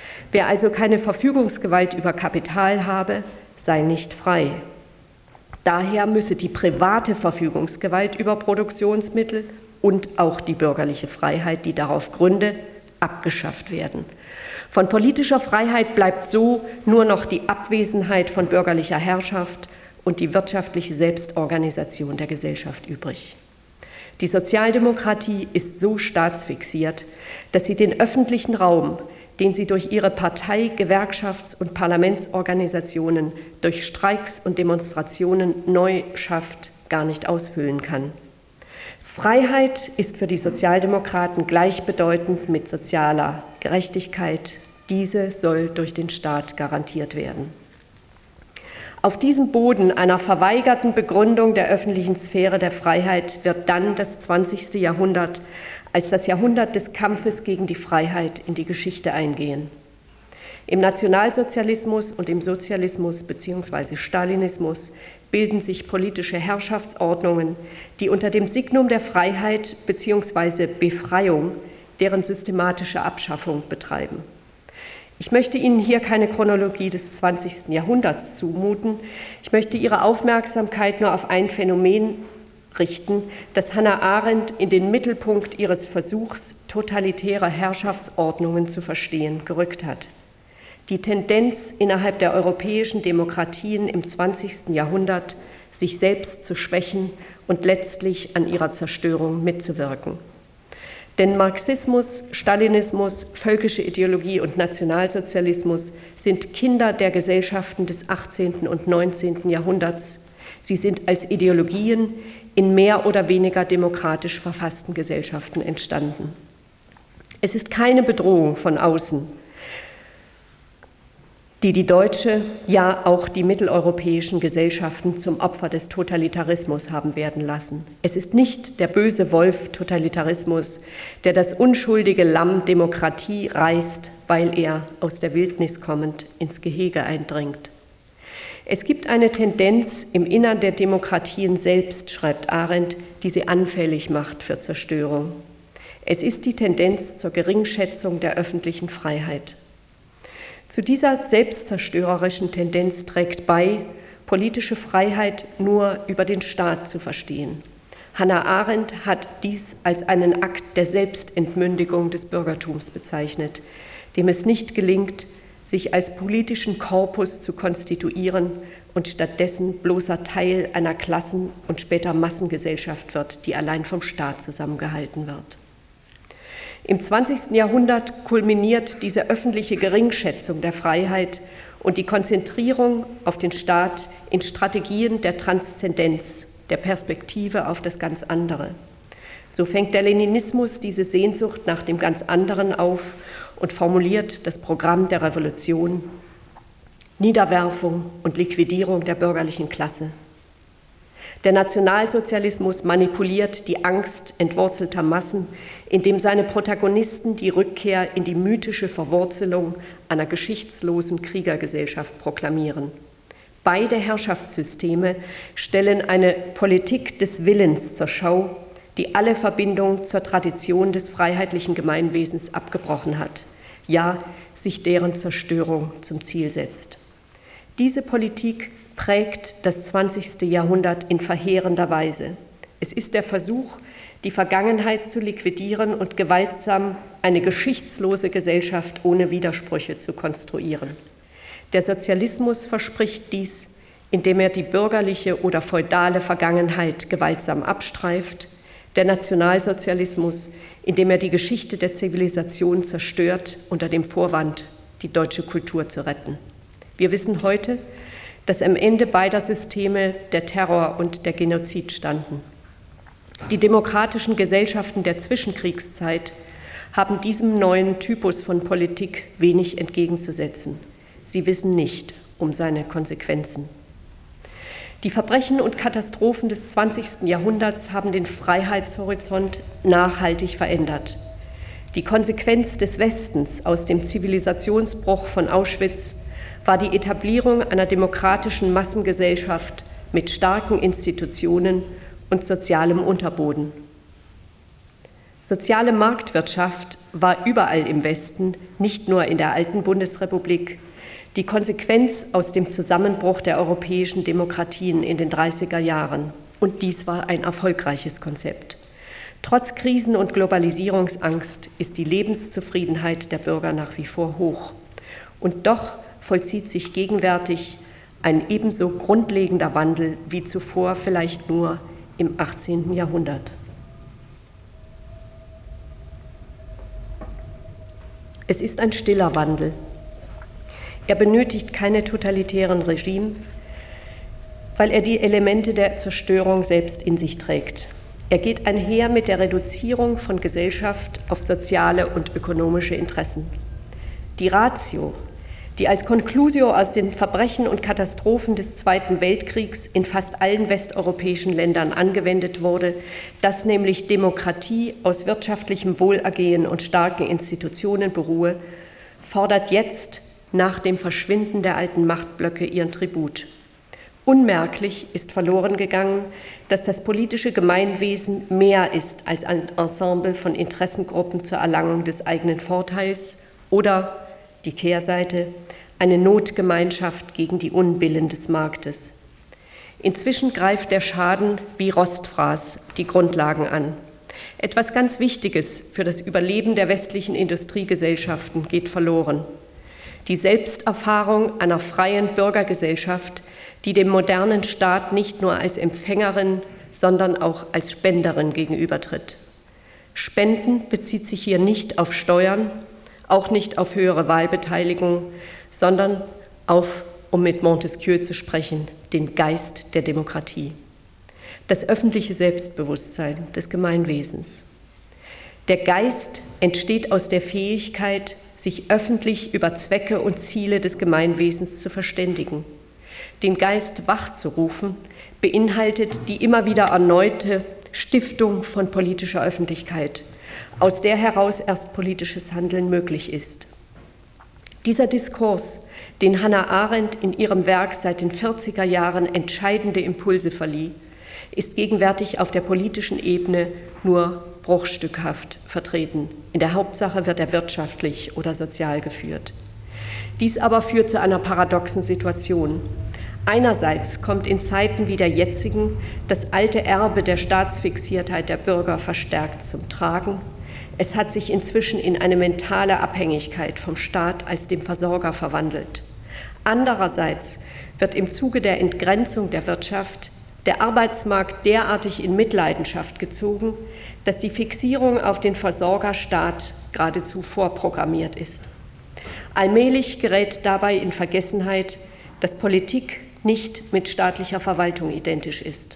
Speaker 1: Wer also keine Verfügungsgewalt über Kapital habe, sei nicht frei. Daher müsse die private Verfügungsgewalt über Produktionsmittel und auch die bürgerliche Freiheit, die darauf gründe, abgeschafft werden. Von politischer Freiheit bleibt so nur noch die Abwesenheit von bürgerlicher Herrschaft und die wirtschaftliche Selbstorganisation der Gesellschaft übrig. Die Sozialdemokratie ist so staatsfixiert, dass sie den öffentlichen Raum, den sie durch ihre Partei-, Gewerkschafts- und Parlamentsorganisationen durch Streiks und Demonstrationen neu schafft, gar nicht ausfüllen kann. Freiheit ist für die Sozialdemokraten gleichbedeutend mit sozialer Gerechtigkeit. Diese soll durch den Staat garantiert werden. Auf diesem Boden einer verweigerten Begründung der öffentlichen Sphäre der Freiheit wird dann das zwanzigste Jahrhundert als das Jahrhundert des Kampfes gegen die Freiheit in die Geschichte eingehen. Im Nationalsozialismus und im Sozialismus bzw. Stalinismus bilden sich politische Herrschaftsordnungen, die unter dem Signum der Freiheit bzw. Befreiung deren systematische Abschaffung betreiben. Ich möchte Ihnen hier keine Chronologie des zwanzigsten Jahrhunderts zumuten. Ich möchte Ihre Aufmerksamkeit nur auf ein Phänomen richten, das Hannah Arendt in den Mittelpunkt ihres Versuchs, totalitäre Herrschaftsordnungen zu verstehen, gerückt hat. Die Tendenz innerhalb der europäischen Demokratien im zwanzigsten Jahrhundert, sich selbst zu schwächen und letztlich an ihrer Zerstörung mitzuwirken. Denn Marxismus, Stalinismus, völkische Ideologie und Nationalsozialismus sind Kinder der Gesellschaften des achtzehnten und neunzehnten Jahrhunderts. Sie sind als Ideologien in mehr oder weniger demokratisch verfassten Gesellschaften entstanden. Es ist keine Bedrohung von außen, die die deutsche, ja auch die mitteleuropäischen Gesellschaften zum Opfer des Totalitarismus haben werden lassen. Es ist nicht der böse Wolf Totalitarismus, der das unschuldige Lamm Demokratie reißt, weil er aus der Wildnis kommend ins Gehege eindringt. Es gibt eine Tendenz im Innern der Demokratien selbst, schreibt Arendt, die sie anfällig macht für Zerstörung. Es ist die Tendenz zur Geringschätzung der öffentlichen Freiheit. Zu dieser selbstzerstörerischen Tendenz trägt bei, politische Freiheit nur über den Staat zu verstehen. Hannah Arendt hat dies als einen Akt der Selbstentmündigung des Bürgertums bezeichnet, dem es nicht gelingt, sich als politischen Korpus zu konstituieren und stattdessen bloßer Teil einer Klassen- und später Massengesellschaft wird, die allein vom Staat zusammengehalten wird. Im zwanzigsten Jahrhundert kulminiert diese öffentliche Geringschätzung der Freiheit und die Konzentrierung auf den Staat in Strategien der Transzendenz, der Perspektive auf das ganz andere. So fängt der Leninismus diese Sehnsucht nach dem ganz anderen auf und formuliert das Programm der Revolution: Niederwerfung und Liquidierung der bürgerlichen Klasse. Der Nationalsozialismus manipuliert die Angst entwurzelter Massen, indem seine Protagonisten die Rückkehr in die mythische Verwurzelung einer geschichtslosen Kriegergesellschaft proklamieren. Beide Herrschaftssysteme stellen eine Politik des Willens zur Schau, die alle Verbindung zur Tradition des freiheitlichen Gemeinwesens abgebrochen hat, ja, sich deren Zerstörung zum Ziel setzt. Diese Politik prägt das zwanzigste Jahrhundert in verheerender Weise. Es ist der Versuch, die Vergangenheit zu liquidieren und gewaltsam eine geschichtslose Gesellschaft ohne Widersprüche zu konstruieren. Der Sozialismus verspricht dies, indem er die bürgerliche oder feudale Vergangenheit gewaltsam abstreift, der Nationalsozialismus, indem er die Geschichte der Zivilisation zerstört unter dem Vorwand, die deutsche Kultur zu retten. Wir wissen heute, dass am Ende beider Systeme der Terror und der Genozid standen. Die demokratischen Gesellschaften der Zwischenkriegszeit haben diesem neuen Typus von Politik wenig entgegenzusetzen. Sie wissen nicht um seine Konsequenzen. Die Verbrechen und Katastrophen des zwanzigsten Jahrhunderts haben den Freiheitshorizont nachhaltig verändert. Die Konsequenz des Westens aus dem Zivilisationsbruch von Auschwitz war die Etablierung einer demokratischen Massengesellschaft mit starken Institutionen und sozialem Unterboden. Soziale Marktwirtschaft war überall im Westen, nicht nur in der alten Bundesrepublik, die Konsequenz aus dem Zusammenbruch der europäischen Demokratien in den dreißiger Jahren. Und dies war ein erfolgreiches Konzept. Trotz Krisen- und Globalisierungsangst ist die Lebenszufriedenheit der Bürger nach wie vor hoch. Und doch vollzieht sich gegenwärtig ein ebenso grundlegender Wandel wie zuvor vielleicht nur im achtzehnten Jahrhundert. Es ist ein stiller Wandel. Er benötigt keine totalitären Regime, weil er die Elemente der Zerstörung selbst in sich trägt. Er geht einher mit der Reduzierung von Gesellschaft auf soziale und ökonomische Interessen. Die Ratio, die als Conclusio aus den Verbrechen und Katastrophen des Zweiten Weltkriegs in fast allen westeuropäischen Ländern angewendet wurde, dass nämlich Demokratie aus wirtschaftlichem Wohlergehen und starken Institutionen beruhe, fordert jetzt nach dem Verschwinden der alten Machtblöcke ihren Tribut. Unmerklich ist verloren gegangen, dass das politische Gemeinwesen mehr ist als ein Ensemble von Interessengruppen zur Erlangung des eigenen Vorteils oder, die Kehrseite, eine Notgemeinschaft gegen die Unbillen des Marktes. Inzwischen greift der Schaden wie Rostfraß die Grundlagen an. Etwas ganz Wichtiges für das Überleben der westlichen Industriegesellschaften geht verloren. Die Selbsterfahrung einer freien Bürgergesellschaft, die dem modernen Staat nicht nur als Empfängerin, sondern auch als Spenderin gegenübertritt. Spenden bezieht sich hier nicht auf Steuern, auch nicht auf höhere Wahlbeteiligung, sondern auf, um mit Montesquieu zu sprechen, den Geist der Demokratie. Das öffentliche Selbstbewusstsein des Gemeinwesens. Der Geist entsteht aus der Fähigkeit, sich öffentlich über Zwecke und Ziele des Gemeinwesens zu verständigen. Den Geist wachzurufen, beinhaltet die immer wieder erneute Stiftung von politischer Öffentlichkeit, aus der heraus erst politisches Handeln möglich ist. Dieser Diskurs, den Hannah Arendt in ihrem Werk seit den vierziger Jahren entscheidende Impulse verlieh, ist gegenwärtig auf der politischen Ebene nur bruchstückhaft vertreten. In der Hauptsache wird er wirtschaftlich oder sozial geführt. Dies aber führt zu einer paradoxen Situation. Einerseits kommt in Zeiten wie der jetzigen das alte Erbe der Staatsfixiertheit der Bürger verstärkt zum Tragen. Es hat sich inzwischen in eine mentale Abhängigkeit vom Staat als dem Versorger verwandelt. Andererseits wird im Zuge der Entgrenzung der Wirtschaft der Arbeitsmarkt derartig in Mitleidenschaft gezogen, dass die Fixierung auf den Versorgerstaat geradezu vorprogrammiert ist. Allmählich gerät dabei in Vergessenheit, dass Politik nicht mit staatlicher Verwaltung identisch ist.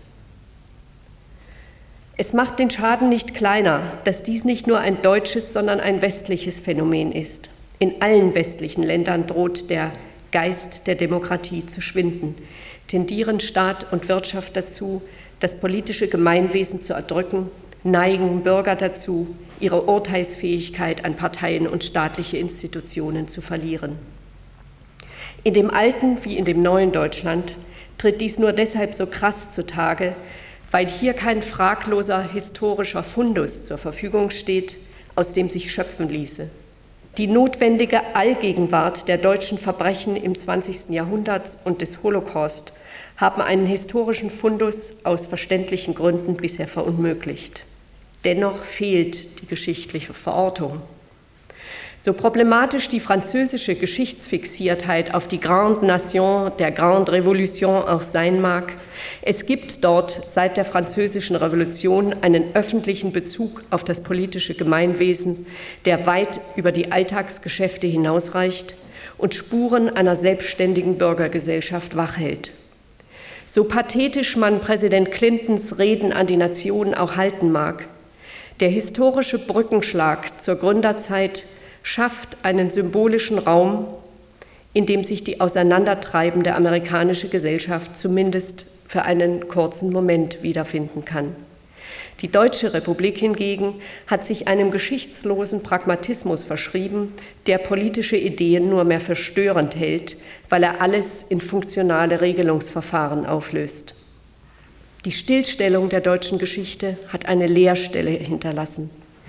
Speaker 1: Es macht den Schaden nicht kleiner, dass dies nicht nur ein deutsches, sondern ein westliches Phänomen ist. In allen westlichen Ländern droht der Geist der Demokratie zu schwinden, tendieren Staat und Wirtschaft dazu, das politische Gemeinwesen zu erdrücken, neigen Bürger dazu, ihre Urteilsfähigkeit an Parteien und staatliche Institutionen zu verlieren. In dem alten wie in dem neuen Deutschland tritt dies nur deshalb so krass zutage, weil hier kein fragloser historischer Fundus zur Verfügung steht, aus dem sich schöpfen ließe. Die notwendige Allgegenwart der deutschen Verbrechen im zwanzigsten Jahrhundert und des Holocaust haben einen historischen Fundus aus verständlichen Gründen bisher verunmöglicht. Dennoch fehlt die geschichtliche Verortung. So problematisch die französische Geschichtsfixiertheit auf die Grande Nation der Grande Révolution auch sein mag, es gibt dort seit der Französischen Revolution einen öffentlichen Bezug auf das politische Gemeinwesen, der weit über die Alltagsgeschäfte hinausreicht und Spuren einer selbstständigen Bürgergesellschaft wachhält. So pathetisch man Präsident Clintons Reden an die Nation auch halten mag, der historische Brückenschlag zur Gründerzeit schafft einen symbolischen Raum, in dem sich die auseinandertreibende amerikanische Gesellschaft zumindest für einen kurzen Moment wiederfinden kann. Die Deutsche Republik hingegen hat sich einem geschichtslosen Pragmatismus verschrieben, der politische Ideen nur mehr für störend hält, weil er alles in funktionale Regelungsverfahren auflöst. Die Stillstellung der deutschen Geschichte hat eine Leerstelle hinterlassen.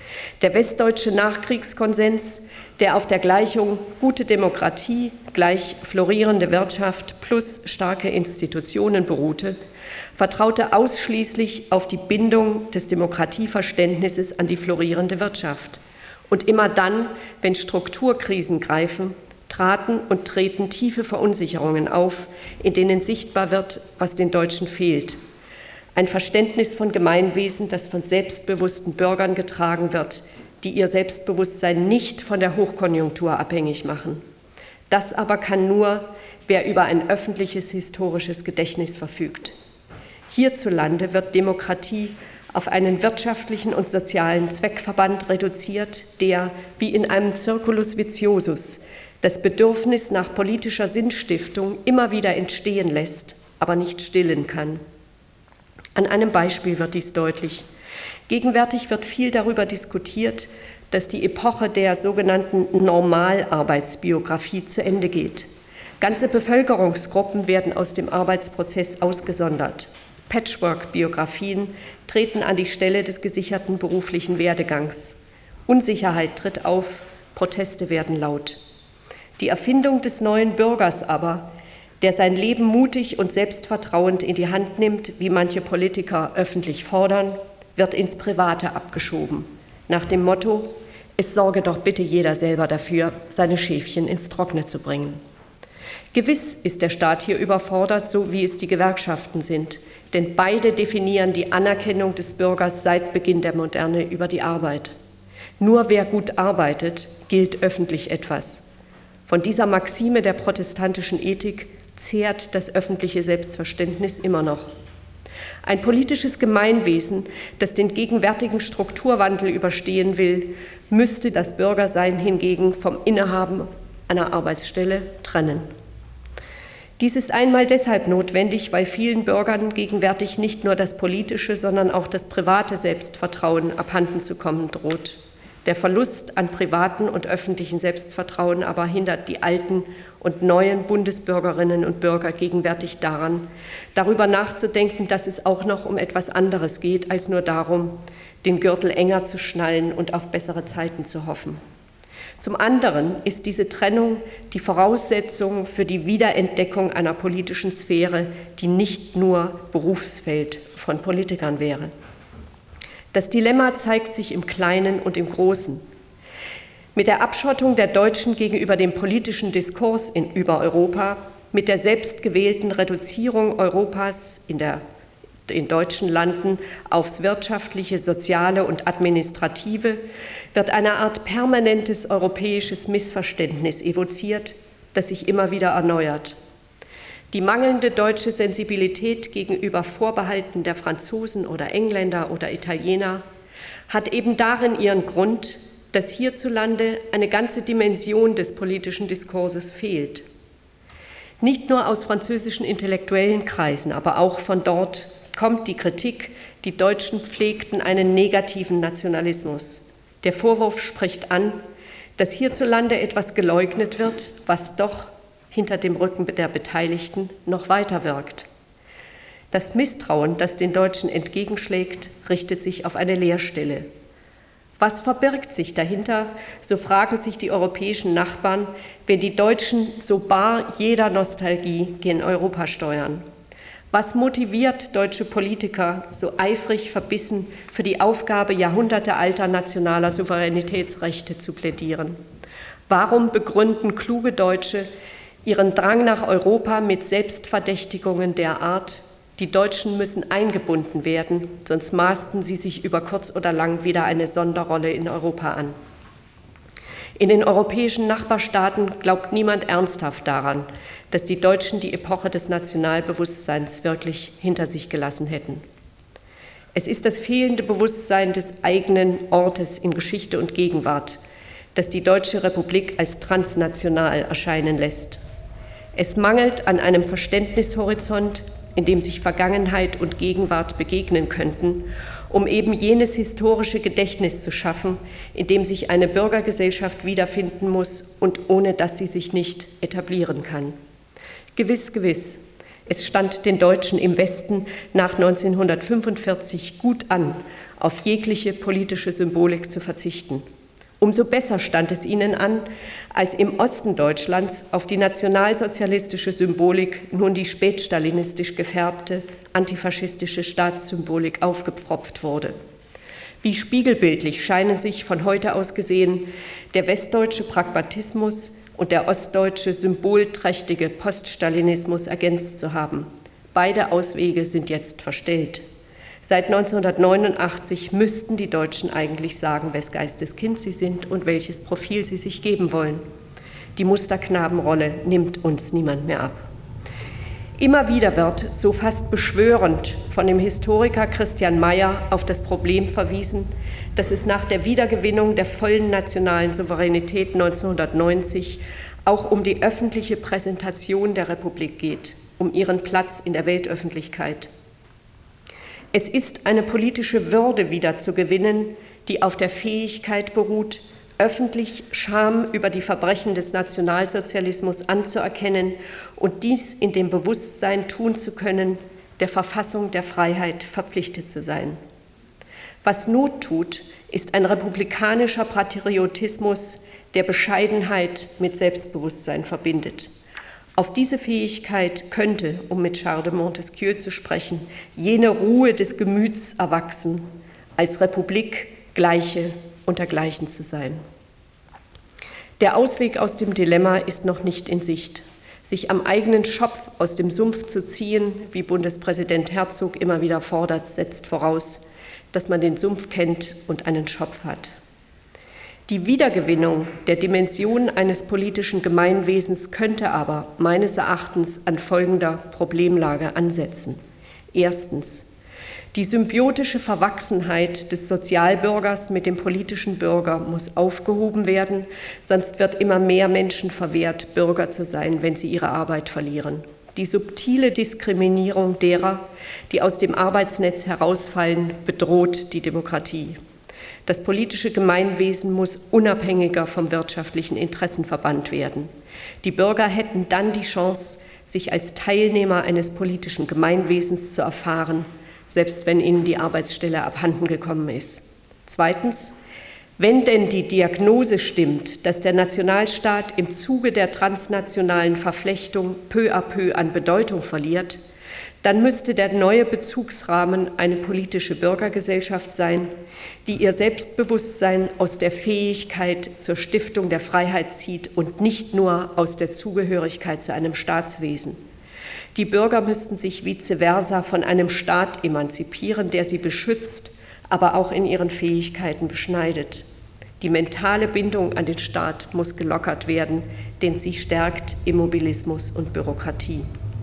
Speaker 1: Der westdeutsche Nachkriegskonsens, der auf der Gleichung gute Demokratie gleich florierende Wirtschaft plus starke Institutionen beruhte, vertraute ausschließlich auf die Bindung des Demokratieverständnisses an die florierende Wirtschaft. Und immer dann, wenn Strukturkrisen greifen, traten und treten tiefe Verunsicherungen auf, in denen sichtbar wird, was den Deutschen fehlt. Ein Verständnis von Gemeinwesen, das von selbstbewussten Bürgern getragen wird, die ihr Selbstbewusstsein nicht von der Hochkonjunktur abhängig machen. Das aber kann nur, wer über ein öffentliches historisches Gedächtnis verfügt. Hierzulande wird Demokratie auf einen wirtschaftlichen und sozialen Zweckverband reduziert, der, wie in einem Circulus viciosus, das Bedürfnis nach politischer Sinnstiftung immer wieder entstehen lässt, aber nicht stillen kann. An einem Beispiel wird dies deutlich. Gegenwärtig wird viel darüber diskutiert, dass die Epoche der sogenannten Normalarbeitsbiografie zu Ende geht. Ganze Bevölkerungsgruppen werden aus dem Arbeitsprozess ausgesondert. Patchwork-Biografien treten an die Stelle des gesicherten beruflichen Werdegangs. Unsicherheit tritt auf, Proteste werden laut. Die Erfindung des neuen Bürgers aber, der sein Leben mutig und selbstvertrauend in die Hand nimmt, wie manche Politiker öffentlich fordern, wird ins Private abgeschoben. Nach dem Motto, es sorge doch bitte jeder selber dafür, seine Schäfchen ins Trockene zu bringen. Gewiss ist der Staat hier überfordert, so wie es die Gewerkschaften sind, denn beide definieren die Anerkennung des Bürgers seit Beginn der Moderne über die Arbeit. Nur wer gut arbeitet, gilt öffentlich etwas. Von dieser Maxime der protestantischen Ethik zehrt das öffentliche Selbstverständnis immer noch. Ein politisches Gemeinwesen, das den gegenwärtigen Strukturwandel überstehen will, müsste das Bürgersein hingegen vom Innehaben einer Arbeitsstelle trennen. Dies ist einmal deshalb notwendig, weil vielen Bürgern gegenwärtig nicht nur das politische, sondern auch das private Selbstvertrauen abhanden zu kommen droht. Der Verlust an privaten und öffentlichen Selbstvertrauen aber hindert die alten und neuen Bundesbürgerinnen und Bürger gegenwärtig daran, darüber nachzudenken, dass es auch noch um etwas anderes geht, als nur darum, den Gürtel enger zu schnallen und auf bessere Zeiten zu hoffen. Zum anderen ist diese Trennung die Voraussetzung für die Wiederentdeckung einer politischen Sphäre, die nicht nur Berufsfeld von Politikern wäre. Das Dilemma zeigt sich im Kleinen und im Großen. Mit der Abschottung der Deutschen gegenüber dem politischen Diskurs in, über Europa, mit der selbstgewählten Reduzierung Europas in, der, in deutschen Landen aufs wirtschaftliche, soziale und administrative, wird eine Art permanentes europäisches Missverständnis evoziert, das sich immer wieder erneuert. Die mangelnde deutsche Sensibilität gegenüber Vorbehalten der Franzosen oder Engländer oder Italiener hat eben darin ihren Grund, dass hierzulande eine ganze Dimension des politischen Diskurses fehlt. Nicht nur aus französischen intellektuellen Kreisen, aber auch von dort kommt die Kritik, die Deutschen pflegten einen negativen Nationalismus. Der Vorwurf spricht an, dass hierzulande etwas geleugnet wird, was doch hinter dem Rücken der Beteiligten noch weiter wirkt. Das Misstrauen, das den Deutschen entgegenschlägt, richtet sich auf eine Leerstelle. Was verbirgt sich dahinter, so fragen sich die europäischen Nachbarn, wenn die Deutschen so bar jeder Nostalgie gen Europa steuern? Was motiviert deutsche Politiker, so eifrig verbissen für die Aufgabe jahrhundertealter nationaler Souveränitätsrechte zu plädieren? Warum begründen kluge Deutsche ihren Drang nach Europa mit Selbstverdächtigungen der Art, die Deutschen müssen eingebunden werden, sonst maßten sie sich über kurz oder lang wieder eine Sonderrolle in Europa an? In den europäischen Nachbarstaaten glaubt niemand ernsthaft daran, dass die Deutschen die Epoche des Nationalbewusstseins wirklich hinter sich gelassen hätten. Es ist das fehlende Bewusstsein des eigenen Ortes in Geschichte und Gegenwart, das die Deutsche Republik als transnational erscheinen lässt. Es mangelt an einem Verständnishorizont, in dem sich Vergangenheit und Gegenwart begegnen könnten, um eben jenes historische Gedächtnis zu schaffen, in dem sich eine Bürgergesellschaft wiederfinden muss und ohne das sie sich nicht etablieren kann. Gewiss, gewiss, es stand den Deutschen im Westen nach neunzehnhundertfünfundvierzig gut an, auf jegliche politische Symbolik zu verzichten. Umso besser stand es ihnen an, als im Osten Deutschlands auf die nationalsozialistische Symbolik nun die spätstalinistisch gefärbte antifaschistische Staatssymbolik aufgepfropft wurde. Wie spiegelbildlich scheinen sich von heute aus gesehen der westdeutsche Pragmatismus und der ostdeutsche symbolträchtige Poststalinismus ergänzt zu haben. Beide Auswege sind jetzt verstellt. Seit neunzehnhundertneunundachtzig müssten die Deutschen eigentlich sagen, wes Geistes Kind sie sind und welches Profil sie sich geben wollen. Die Musterknabenrolle nimmt uns niemand mehr ab. Immer wieder wird, so fast beschwörend, von dem Historiker Christian Mayer auf das Problem verwiesen, dass es nach der Wiedergewinnung der vollen nationalen Souveränität neunzehnhundertneunzig auch um die öffentliche Präsentation der Republik geht, um ihren Platz in der Weltöffentlichkeit. Es ist eine politische Würde wiederzugewinnen, die auf der Fähigkeit beruht, öffentlich Scham über die Verbrechen des Nationalsozialismus anzuerkennen und dies in dem Bewusstsein tun zu können, der Verfassung der Freiheit verpflichtet zu sein. Was Not tut, ist ein republikanischer Patriotismus, der Bescheidenheit mit Selbstbewusstsein verbindet. Auf diese Fähigkeit könnte, um mit Charles de Montesquieu zu sprechen, jene Ruhe des Gemüts erwachsen, als Republik Gleiche unter Gleichen zu sein. Der Ausweg aus dem Dilemma ist noch nicht in Sicht. Sich am eigenen Schopf aus dem Sumpf zu ziehen, wie Bundespräsident Herzog immer wieder fordert, setzt voraus, dass man den Sumpf kennt und einen Schopf hat. Die Wiedergewinnung der Dimension eines politischen Gemeinwesens könnte aber meines Erachtens an folgender Problemlage ansetzen. Erstens: Die symbiotische Verwachsenheit des Sozialbürgers mit dem politischen Bürger muss aufgehoben werden, sonst wird immer mehr Menschen verwehrt, Bürger zu sein, wenn sie ihre Arbeit verlieren. Die subtile Diskriminierung derer, die aus dem Arbeitsnetz herausfallen, bedroht die Demokratie. Das politische Gemeinwesen muss unabhängiger vom wirtschaftlichen Interessenverband werden. Die Bürger hätten dann die Chance, sich als Teilnehmer eines politischen Gemeinwesens zu erfahren, selbst wenn ihnen die Arbeitsstelle abhanden gekommen ist. Zweitens: Wenn denn die Diagnose stimmt, dass der Nationalstaat im Zuge der transnationalen Verflechtung peu à peu an Bedeutung verliert, dann müsste der neue Bezugsrahmen eine politische Bürgergesellschaft sein, die ihr Selbstbewusstsein aus der Fähigkeit zur Stiftung der Freiheit zieht und nicht nur aus der Zugehörigkeit zu einem Staatswesen. Die Bürger müssten sich vice versa von einem Staat emanzipieren, der sie beschützt, aber auch in ihren Fähigkeiten beschneidet. Die mentale Bindung an den Staat muss gelockert werden, denn sie stärkt Immobilismus und Bürokratie.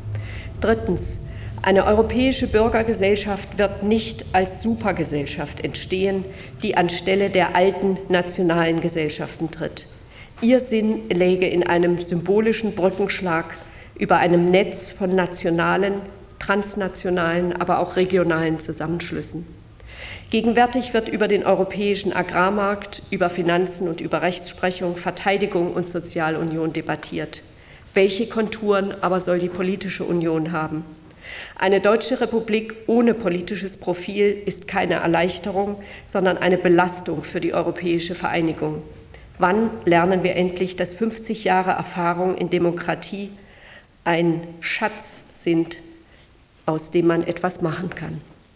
Speaker 1: Drittens: Eine europäische Bürgergesellschaft wird nicht als Supergesellschaft entstehen, die anstelle der alten nationalen Gesellschaften tritt. Ihr Sinn läge in einem symbolischen Brückenschlag über einem Netz von nationalen, transnationalen, aber auch regionalen Zusammenschlüssen. Gegenwärtig wird über den europäischen Agrarmarkt, über Finanzen und über Rechtsprechung, Verteidigung und Sozialunion debattiert. Welche Konturen aber soll die politische Union haben? Eine deutsche Republik ohne politisches Profil ist keine Erleichterung, sondern eine Belastung für die europäische Vereinigung. Wann lernen wir endlich, dass fünfzig Jahre Erfahrung in Demokratie ein Schatz sind, aus dem man etwas machen kann?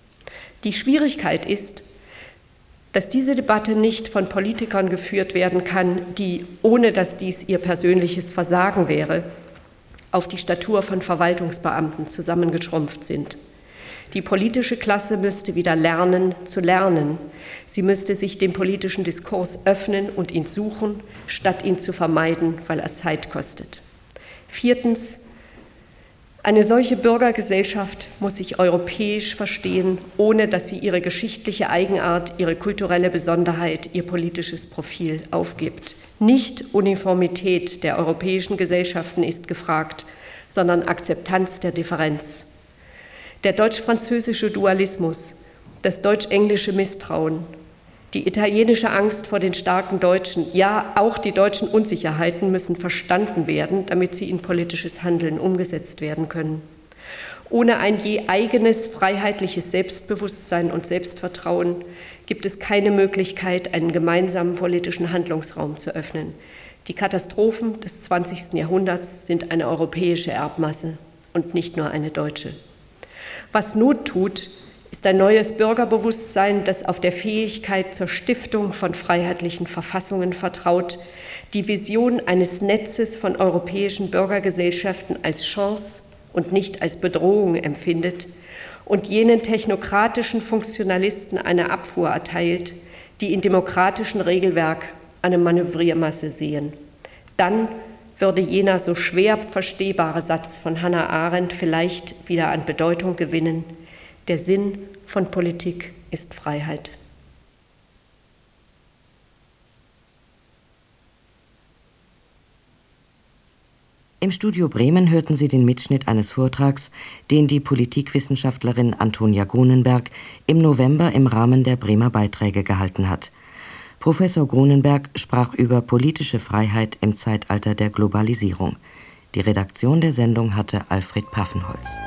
Speaker 1: Die Schwierigkeit ist, dass diese Debatte nicht von Politikern geführt werden kann, die, ohne dass dies ihr persönliches Versagen wäre, auf die Statur von Verwaltungsbeamten zusammengeschrumpft sind. Die politische Klasse müsste wieder lernen zu lernen. Sie müsste sich dem politischen Diskurs öffnen und ihn suchen, statt ihn zu vermeiden, weil er Zeit kostet. Viertens: Eine solche Bürgergesellschaft muss sich europäisch verstehen, ohne dass sie ihre geschichtliche Eigenart, ihre kulturelle Besonderheit, ihr politisches Profil aufgibt. Nicht Uniformität der europäischen Gesellschaften ist gefragt, sondern Akzeptanz der Differenz. Der deutsch-französische Dualismus, das deutsch-englische Misstrauen, die italienische Angst vor den starken Deutschen, ja auch die deutschen Unsicherheiten müssen verstanden werden, damit sie in politisches Handeln umgesetzt werden können. Ohne ein je eigenes freiheitliches Selbstbewusstsein und Selbstvertrauen gibt es keine Möglichkeit, einen gemeinsamen politischen Handlungsraum zu öffnen. Die Katastrophen des zwanzigsten Jahrhunderts sind eine europäische Erbmasse und nicht nur eine deutsche. Was Not tut, ist ein neues Bürgerbewusstsein, das auf der Fähigkeit zur Stiftung von freiheitlichen Verfassungen vertraut, die Vision eines Netzes von europäischen Bürgergesellschaften als Chance und nicht als Bedrohung empfindet und jenen technokratischen Funktionalisten eine Abfuhr erteilt, die in demokratischen Regelwerk eine Manövriermasse sehen. Dann würde jener so schwer verstehbare Satz von Hannah Arendt vielleicht wieder an Bedeutung gewinnen: Der Sinn von Politik ist Freiheit.
Speaker 2: Im Studio Bremen hörten Sie den Mitschnitt eines Vortrags, den die Politikwissenschaftlerin Antonia Grunenberg im November im Rahmen der Bremer Beiträge gehalten hat. Professor Grunenberg sprach über politische Freiheit im Zeitalter der Globalisierung. Die Redaktion der Sendung hatte Alfred Paffenholz.